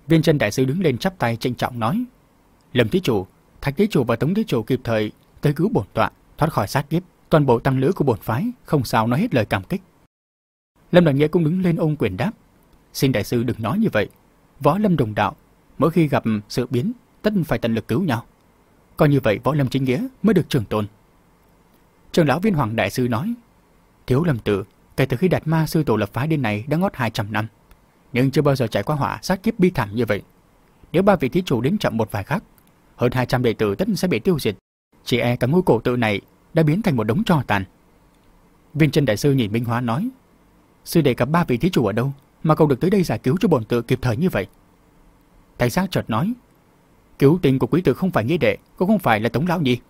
[SPEAKER 1] Viên Chân đại sư đứng lên chắp tay trịnh trọng nói: Lâm thí chủ, Thạch thí chủ và Tống thí chủ kịp thời tới cứu bổn tọa thoát khỏi sát kiếp, toàn bộ tăng lữ của bổn phái không sao nói hết lời cảm kích. Lâm Đại Nghĩa cũng đứng lên ôm quyền đáp: Xin đại sư đừng nói như vậy. Võ lâm đồng đạo, mỗi khi gặp sự biến, tất phải tận lực cứu nhau. Coi như vậy võ lâm chính nghĩa mới được trường tồn. Trưởng lão Viên Hoàng đại sư nói: Thiếu Lâm tự kể từ khi Đạt Ma sư tổ lập phái đến nay đã ngót hai trăm năm, nhưng chưa bao giờ trải qua hỏa sát kiếp bi thảm như vậy. Nếu ba vị thí chủ đến chậm một vài khắc, hơn hai trăm đệ tử tất sẽ bị tiêu diệt. Chỉ e cả ngôi cổ tự này đã biến thành một đống tro tàn. Viên Chân đại sư nhìn Minh Hóa nói: Sư đệ gặp ba vị thí chủ ở đâu mà cậu được tới đây giải cứu cho bổn tự kịp thời như vậy? Thạch Giác chợt nói: Cứu tình của quý tử không phải nghĩa đệ, cũng không phải là Tống lão nhi.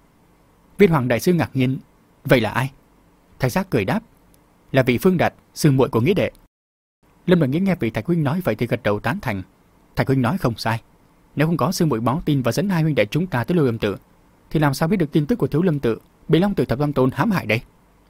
[SPEAKER 1] Viên Hoàng đại sư ngạc nhiên: Vậy là ai? Thạch Giác cười đáp: Là vị Phương Đạt, sư muội của nghĩa đệ. Lâm Đại Nghĩa nghe vị Thạch huynh nói vậy thì gật đầu tán thành. Thạch huynh nói không sai. Nếu không có sư muội báo tin và dẫn hai huynh đệ chúng ta tới Lưu Lâm tự, thì làm sao biết được tin tức của Thiếu Lâm tự bị Long Tử Thập Tam Tôn hãm hại đây?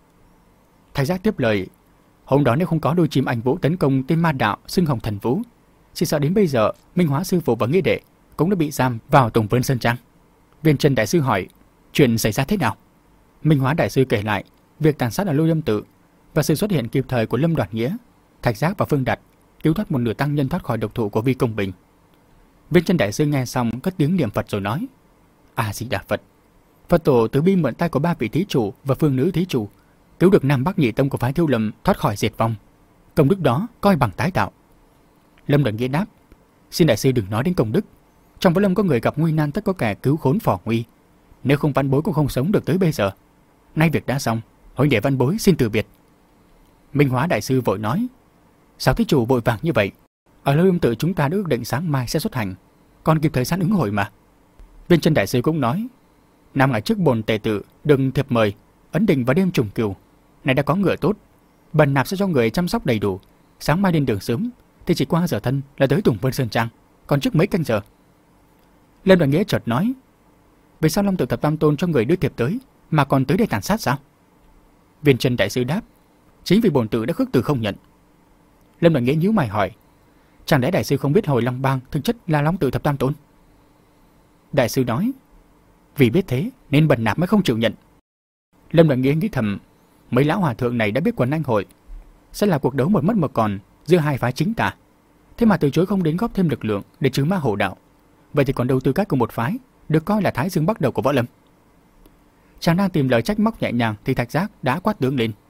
[SPEAKER 1] Thạch Giác tiếp lời: Hôm đó nếu không có đôi chim ảnh vũ tấn công tên ma đạo xưng Hồng Thần Vũ, chỉ sợ đến bây giờ Minh Hóa sư phụ và nghĩa đệ cũng đã bị giam vào Tùng Vân Sơn Trang. Viên Chân đại sư hỏi: Chuyện xảy ra thế nào? Minh Hóa đại sư kể lại việc tàn sát ở Lưu Lâm tự và sự xuất hiện kịp thời của Lâm Đoạt Nghĩa, Thạch Giác và Phương Đạt cứu thoát một nửa tăng nhân thoát khỏi độc thủ của Vi Công Bình. Viên Chân đại sư nghe xong cất tiếng niệm Phật rồi nói: A Di Đà Phật. Phật tổ từ bi mượn tay của ba vị thí chủ và phương nữ thí chủ cứu được Nam Bắc nhị tông của phái Thiếu Lâm thoát khỏi diệt vong. Công đức đó coi bằng tái tạo. Lâm Đoạt Nghĩa đáp: Xin đại sư đừng nói đến công đức. Trong võ lâm có người gặp nguy nan tất có kẻ cứu khốn phò nguy. Nếu không Văn Bối cũng không sống được tới bây giờ. Nay việc đã xong, huynh đệ Văn Bối xin từ biệt. Minh Hóa đại sư vội nói: Sao thí chủ vội vàng như vậy? Ở Lưu Lâm tự chúng ta đã ước định sáng mai sẽ xuất hành, còn kịp thời gian ứng hội mà. Viên Chân đại sư cũng nói: Năm ngày trước bồn tề tự đừng thiệp mời ấn định vào đêm trùng cừu, này đã có ngựa tốt, bần nạp sẽ cho người chăm sóc đầy đủ. Sáng mai lên đường sớm thì chỉ qua giờ thân là tới Tùng Vân Sơn Trang, còn trước mấy canh giờ. Lâm Đại Nghĩa chợt nói: Vì sao Long Tử Thập Tam Tôn cho người đưa thiệp tới mà còn tới đây tàn sát sao? Viên Chân đại sư đáp: Chính vì bổn tự đã khước từ không nhận. Lâm Đại Nghĩa nhíu mày hỏi: Chẳng lẽ đại sư không biết hồi Long Bang thực chất là Long Tử Thập Tam Tôn? Đại sư nói: Vì biết thế nên bần nạp mới không chịu nhận. Lâm Đại Nghĩa nghĩ thầm: Mấy lão hòa thượng này đã biết quần anh hội sẽ là cuộc đấu một mất một còn giữa hai phái chính tà, thế mà từ chối không đến góp thêm lực lượng để trừ ma hộ đạo. Vậy thì còn đâu tư cách của một phái được coi là thái dương bắt đầu của võ lâm. Chàng đang tìm lời trách móc nhẹ nhàng thì Thạch Giác đã quát tướng lên: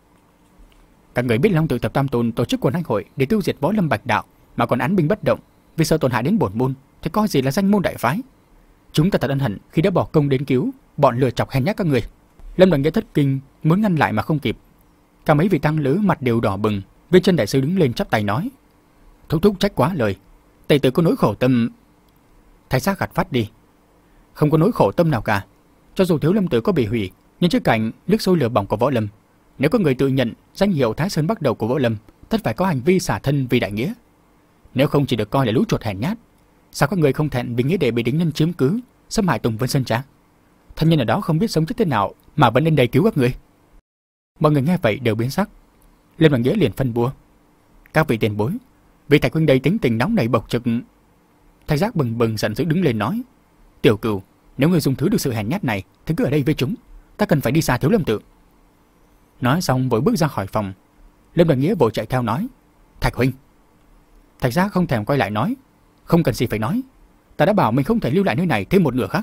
[SPEAKER 1] Các người biết Long Tử Thập Tam Tôn tổ chức quần anh hội để tiêu diệt võ lâm bạch đạo mà còn án binh bất động vì sợ tổn hại đến bổn môn, thì coi gì là danh môn đại phái. Chúng ta thật ân hận khi đã bỏ công đến cứu bọn lừa chọc hèn nhát các người. Lâm Đại Nghĩa thất kinh muốn ngăn lại mà không kịp. Cả mấy vị tăng lữ mặt đều đỏ bừng. Viên Chân đại sư đứng lên chắp tay nói: Thúc thúc trách quá lời, tề tử có nỗi khổ tâm. Thạch Giác gạt phát đi: Không có nỗi khổ tâm nào cả. Cho dù Thiếu Lâm tự có bị hủy, nhưng trước cảnh nước sôi lửa bỏng của võ lâm, nếu có người tự nhận danh hiệu Thái Sơn bắt đầu của võ lâm, tất phải có hành vi xả thân vì đại nghĩa. Nếu không chỉ được coi là lũ chuột hèn nhát. Sao các người không thẹn vì nghĩa đệ bị địch nhân chiếm cứ, xâm hại Tùng Vân Sơn Trang? Thân nhân ở đó không biết sống chết thế nào mà vẫn đến đây cứu các người. Mọi người nghe vậy đều biến sắc. Lâm Đại Nghĩa liền phân bua: Các vị tiền bối, vị Thạch huynh đây tính tình nóng nảy bộc trực. Thạch Giác bừng bừng giận dữ đứng lên nói: Tiểu Cửu, nếu người dùng thứ được sự hèn nhát này thì cứ ở đây với chúng, ta cần phải đi xa Thiếu Lâm tự. Nói xong vội bước ra khỏi phòng. Lâm Đại Nghĩa vội chạy theo nói: Thạch huynh. Thạch Giác không thèm quay lại nói: Không cần gì phải nói, ta đã bảo mình không thể lưu lại nơi này thêm một nửa khác.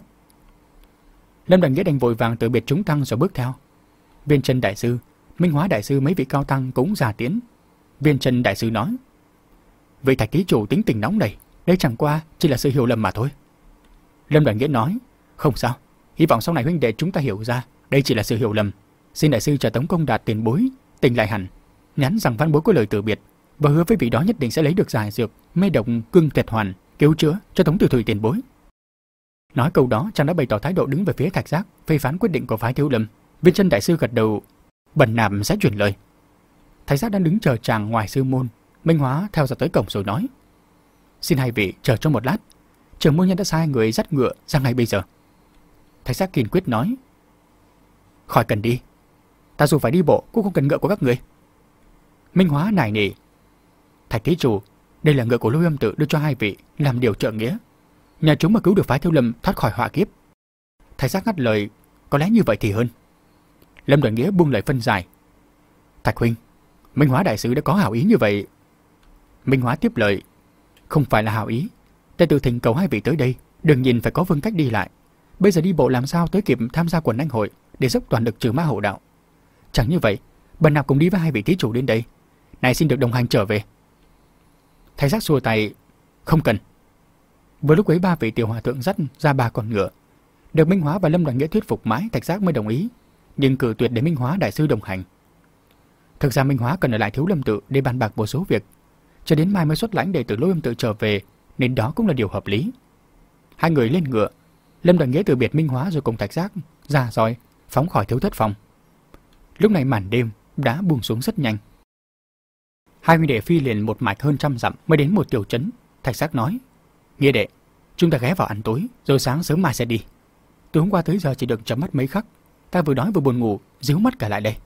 [SPEAKER 1] Lâm Đại Nghĩa đành vội vàng từ biệt chúng tăng rồi bước theo. Viên Chân đại sư, Minh Hóa đại sư mấy vị cao tăng cũng ra tiến. Viên Chân đại sư nói: Vị Thạch ký chủ tính tình nóng này, đây chẳng qua chỉ là sự hiểu lầm mà thôi. Lâm Đại Nghĩa nói: Không sao, hy vọng sau này huynh đệ chúng ta hiểu ra đây chỉ là sự hiểu lầm. Xin đại sư chờ Tống Công Đạt tiền bối tỉnh lại hẳn, nhắn rằng Văn Bối có lời từ biệt và hứa với vị đó nhất định sẽ lấy được giải dược mê độc cương tuyệt hoàn cứu chữa cho Tống Tử Thủy tiền bối. Nói câu đó, chàng đã bày tỏ thái độ đứng về phía Thạch Giác phê phán quyết định của phái Thiếu Lâm. Viên Chân đại sư gật đầu: Bần nạp sẽ truyền lời. Thạch Giác đang đứng chờ chàng ngoài sư môn. Minh Hóa theo ra tới cổng rồi nói: Xin hai vị chờ cho một lát, trưởng môn nhân đã sai người dắt ngựa ra ngay bây giờ. Thạch Giác kiên quyết nói: Khỏi cần đi, ta dù phải đi bộ cũng không cần ngựa của các người. Minh Hóa nài nỉ: Thạch ký chủ, Đây là ngựa của Lôi Âm Tự đưa cho hai vị làm điều trợ nghĩa. Nhà chúng mà cứu được phái Thiếu Lâm thoát khỏi họa kiếp. Thạch Giác ngắt lời, có lẽ như vậy thì hơn. Lâm Đoàn Nghĩa buông lời phân giải. Thạch huynh, Minh Hóa đại sứ đã có hảo ý như vậy. Minh Hóa tiếp lời, không phải là hảo ý. Ta tự thỉnh cầu hai vị tới đây, đừng nhìn phải có phương cách đi lại. Bây giờ đi bộ làm sao tới kịp tham gia quần anh hội để dốc toàn lực trừ ma hộ đạo. Chẳng như vậy, bần nào cùng đi với hai vị thí chủ đến đây. Này xin được đồng hành trở về. Thạch Giác xua tay, không cần. Vừa lúc ấy ba vị tiểu hòa thượng dắt ra ba con ngựa. Được Minh Hóa và Lâm Đoàn Nghĩa thuyết phục mãi, Thạch Giác mới đồng ý, nhưng cử tuyệt để Minh Hóa đại sư đồng hành. Thực ra Minh Hóa cần ở lại Thiếu Lâm Tự để bàn bạc một số việc, cho đến mai mới xuất lãnh đệ tử Lôi Âm Tự trở về, nên đó cũng là điều hợp lý. Hai người lên ngựa, Lâm Đoàn Nghĩa từ biệt Minh Hóa rồi cùng Thạch Giác ra roi phóng khỏi Thiếu Thất Phòng. Lúc này màn đêm đã buông xuống rất nhanh. Hai huynh đệ phi liền một mạch hơn trăm dặm mới đến một tiểu trấn. Thạch Giác nói, Nghĩa đệ, chúng ta ghé vào ăn tối, rồi sáng sớm mai sẽ đi. Từ hôm qua tới giờ chỉ được chấm mắt mấy khắc, ta vừa đói vừa buồn ngủ, díu mắt cả lại đây.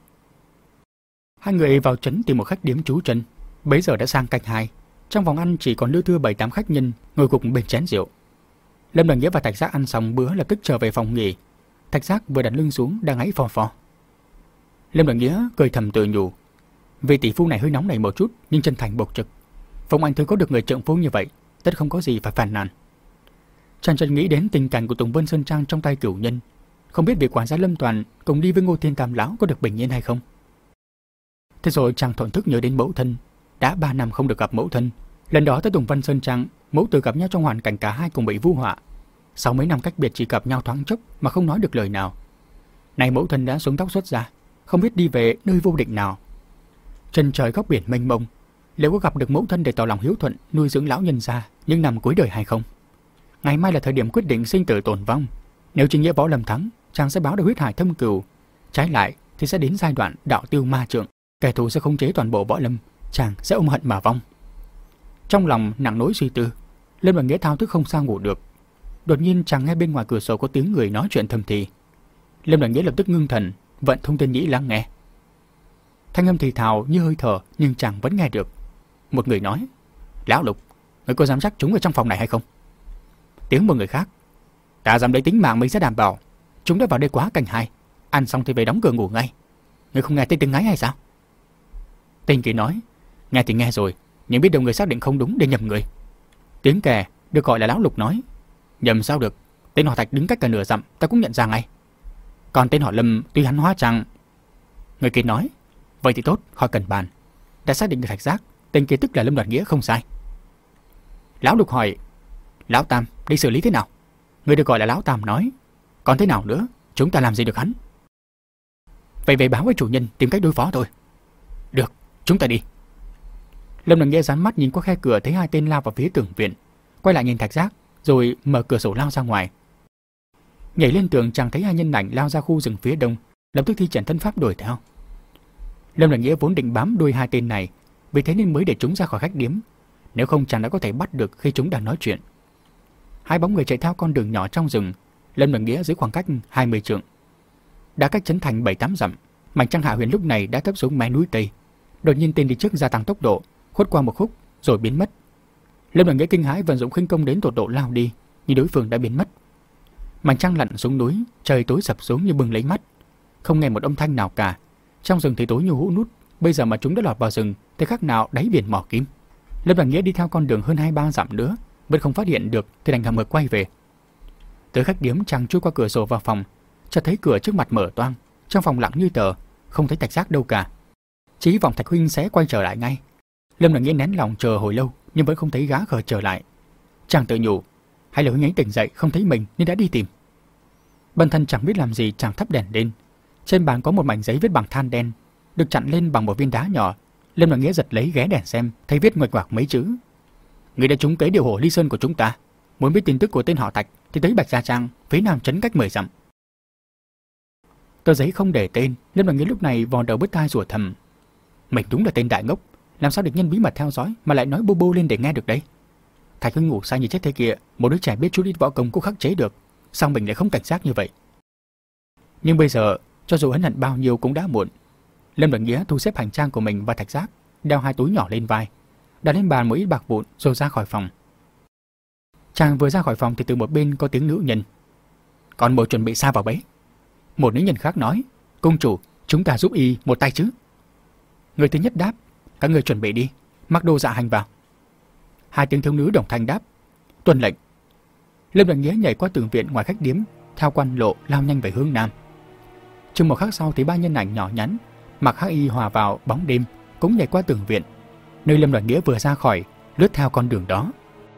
[SPEAKER 1] Hai người vào trấn tìm một khách điếm trú chân. Bấy giờ đã sang canh hai, trong phòng ăn chỉ còn lưa thưa bảy tám khách nhân ngồi gục bên chén rượu. Lâm Đoàn Nghĩa và Thạch Giác ăn xong bữa lập tức trở về phòng nghỉ. Thạch Giác vừa đặt lưng xuống đang ngáy phò phò. Lâm Đoàn Nghĩa cười thầm tự nhủ, vị tỷ phu này hơi nóng này một chút nhưng chân thành bộc trực. Phong Anh Thư có được người trượng phu như vậy, tất không có gì phải phàn nàn. Chàng chợt nghĩ đến tình cảnh của Tùng Vân Sơn Trang trong tay cửu nhân, không biết vị quản gia Lâm Toàn cùng đi với Ngô Thiên Tam lão có được bình yên hay không. Thế rồi chàng thổn thức nhớ đến mẫu thân, đã ba năm không được gặp mẫu thân. Lần đó tới Tùng Vân Sơn Trang, mẫu tử gặp nhau trong hoàn cảnh cả hai cùng bị vu họa. Sau mấy năm cách biệt chỉ gặp nhau thoáng chốc mà không nói được lời nào. Nay mẫu thân đã xuống tóc xuất ra, không biết đi về nơi vô định nào. Chân trời góc biển mênh mông, liệu có gặp được mẫu thân để tỏ lòng hiếu thuận nuôi dưỡng lão nhân gia những năm cuối đời hay không? Ngày mai là thời điểm quyết định sinh tử tồn vong. Nếu chính nghĩa võ lâm thắng, chàng sẽ báo được huyết hải thâm cừu. Trái lại thì sẽ đến giai đoạn đạo tiêu ma trượng, kẻ thù sẽ khống chế toàn bộ võ lâm, chàng sẽ ôm hận mà vong. Trong lòng nặng nỗi suy tư, Lâm Đoàn Nghĩa thao thức không sao ngủ được. Đột nhiên chàng nghe bên ngoài cửa sổ có tiếng người nói chuyện thầm thì. Lâm Đoàn Nghĩa lập tức ngưng thần, vận thông tin nhĩ lắng nghe. Thanh âm thì thào như hơi thở nhưng chàng vẫn nghe được. Một người nói, Lão Lục, người có dám chắc chúng ở trong phòng này hay không? Tiếng một người khác, ta dám lấy tính mạng mình sẽ đảm bảo. Chúng đã vào đây quá canh hai, ăn xong thì về đóng cửa ngủ ngay. Người không nghe thấy tiếng ngáy hay sao? Tên kia nói, nghe thì nghe rồi, nhưng biết đâu người xác định không đúng để nhầm người. Tiếng kè được gọi là Lão Lục nói, nhầm sao được, tên họ Thạch đứng cách cả nửa dặm ta cũng nhận ra ngay. Còn tên họ Lâm tuy hắn hóa trang. Người kia nói, vậy thì tốt, khỏi cần bàn. Đã xác định được Thạch Giác, tên kia tức là Lâm Đoàn Nghĩa không sai. Lão Lục hỏi, Lão Tam đi xử lý thế nào? Người được gọi là Lão Tam nói, còn thế nào nữa, chúng ta làm gì được hắn? Vậy về báo với chủ nhân tìm cách đối phó thôi. Được, chúng ta đi. Lâm Đoàn Nghĩa dán mắt nhìn qua khe cửa thấy hai tên lao vào phía tường viện, quay lại nhìn Thạch Giác rồi mở cửa sổ lao ra ngoài. Nhảy lên tường chàng thấy hai nhân ảnh lao ra khu rừng phía đông, lập tức thi triển thân pháp đuổi theo. Lâm Đoàn Nghĩa vốn định bám đuôi hai tên này, vì thế nên mới để chúng ra khỏi khách điếm, nếu không chàng đã có thể bắt được khi chúng đang nói chuyện. Hai bóng người chạy theo con đường nhỏ trong rừng, Lâm Đoàn Nghĩa dưới khoảng cách hai mươi trượng. Đã cách trấn thành bảy tám dặm, mảnh trăng hạ huyền lúc này đã thấp xuống mé núi tây. Đột nhiên tên đi trước gia tăng tốc độ, khuất qua một khúc rồi biến mất. Lâm Đoàn Nghĩa kinh hãi vận dụng khinh công đến tột độ lao đi, nhưng đối phương đã biến mất. Mảnh trăng lặn xuống núi, trời tối sập xuống như bừng lấy mắt, không nghe một âm thanh nào cả. Trong rừng thì tối như hũ nút, bây giờ mà chúng đã lọt vào rừng thì khác nào đáy biển mỏ kim. Lâm Đoàn Nghĩa đi theo con đường hơn hai ba dặm nữa vẫn không phát hiện được thì đành hầm hực quay về. Tới khách điếm chàng chui qua cửa sổ vào phòng, chợt thấy cửa trước mặt mở toang, trong phòng lặng như tờ, không thấy Thạch Giác đâu cả. Chỉ vọng Thạch huynh sẽ quay trở lại ngay. Lâm Đoàn Nghĩa nén lòng chờ hồi lâu nhưng vẫn không thấy gã khờ trở lại. Chàng tự nhủ, hay là huynh ấy tỉnh dậy không thấy mình nên đã đi tìm. Bản thân chẳng biết làm gì, chàng thắp đèn lên. Trên bàn có một mảnh giấy viết bằng than đen, được chặn lên bằng một viên đá nhỏ. Lâm Đoàn Nghĩa giật lấy ghé đèn xem, thấy viết nguệch ngoạc mấy chữ: người đã trúng kế điều hồ Ly Sơn của chúng ta, muốn biết tin tức của tên họ Thạch thì tới Bạch Gia Trang, phía nam trấn cách mười dặm. Tờ giấy không để tên, Lâm Đoàn Nghĩa lúc này vò đầu bứt tai rủa thầm: mình đúng là tên đại ngốc, làm sao địch nhân bí mật theo dõi mà lại nói bô bô lên để nghe được đấy. Thạch huynh ngủ say như chết thế kia, một đứa trẻ biết chút ít võ công cũng khắc chế được, sao mình lại không cảnh giác như vậy? Nhưng bây giờ, cho dù hấn hận bao nhiêu cũng đã muộn. Lâm Đoàn Nghĩa thu xếp hành trang của mình và Thạch Giác, đeo hai túi nhỏ lên vai, đặt lên bàn một ít bạc vụn rồi ra khỏi phòng. Chàng vừa ra khỏi phòng thì từ một bên có tiếng nữ nhân: "Con mồi chuẩn bị sa vào bẫy." Một nữ nhân khác nói: "Công chủ, chúng ta giúp y một tay chứ." Người thứ nhất đáp: "Các người chuẩn bị đi, mặc đồ dạ hành vào." Hai tiếng thiếu nữ đồng thanh đáp: "Tuân lệnh." Lâm Đại Nghĩa nhảy qua tường viện ngoài khách điếm, theo quan lộ lao nhanh về hướng nam. Chừng một khắc sau thì ba nhân ảnh nhỏ nhắn mặc hắc y hòa vào bóng đêm cũng nhảy qua tường viện, nơi Lâm Đại Nghĩa vừa ra khỏi, lướt theo con đường đó.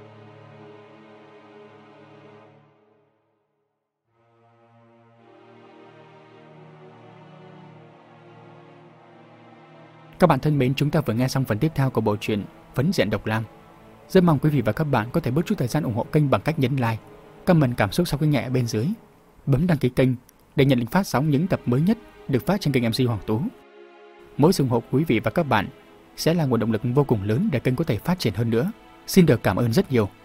[SPEAKER 1] Các bạn thân mến, chúng ta vừa nghe xong phần tiếp theo của bộ truyện Phấn Diện Độc Lam. Rất mong quý vị và các bạn có thể bớt chút thời gian ủng hộ kênh bằng cách nhấn like, comment cảm xúc sau khi nghe ở bên dưới, bấm đăng ký kênh để nhận link phát sóng những tập mới nhất được phát trên kênh em xê Hoàng Tú. Mỗi sự ủng hộ quý vị và các bạn sẽ là nguồn động lực vô cùng lớn để kênh có thể phát triển hơn nữa. Xin được cảm ơn rất nhiều.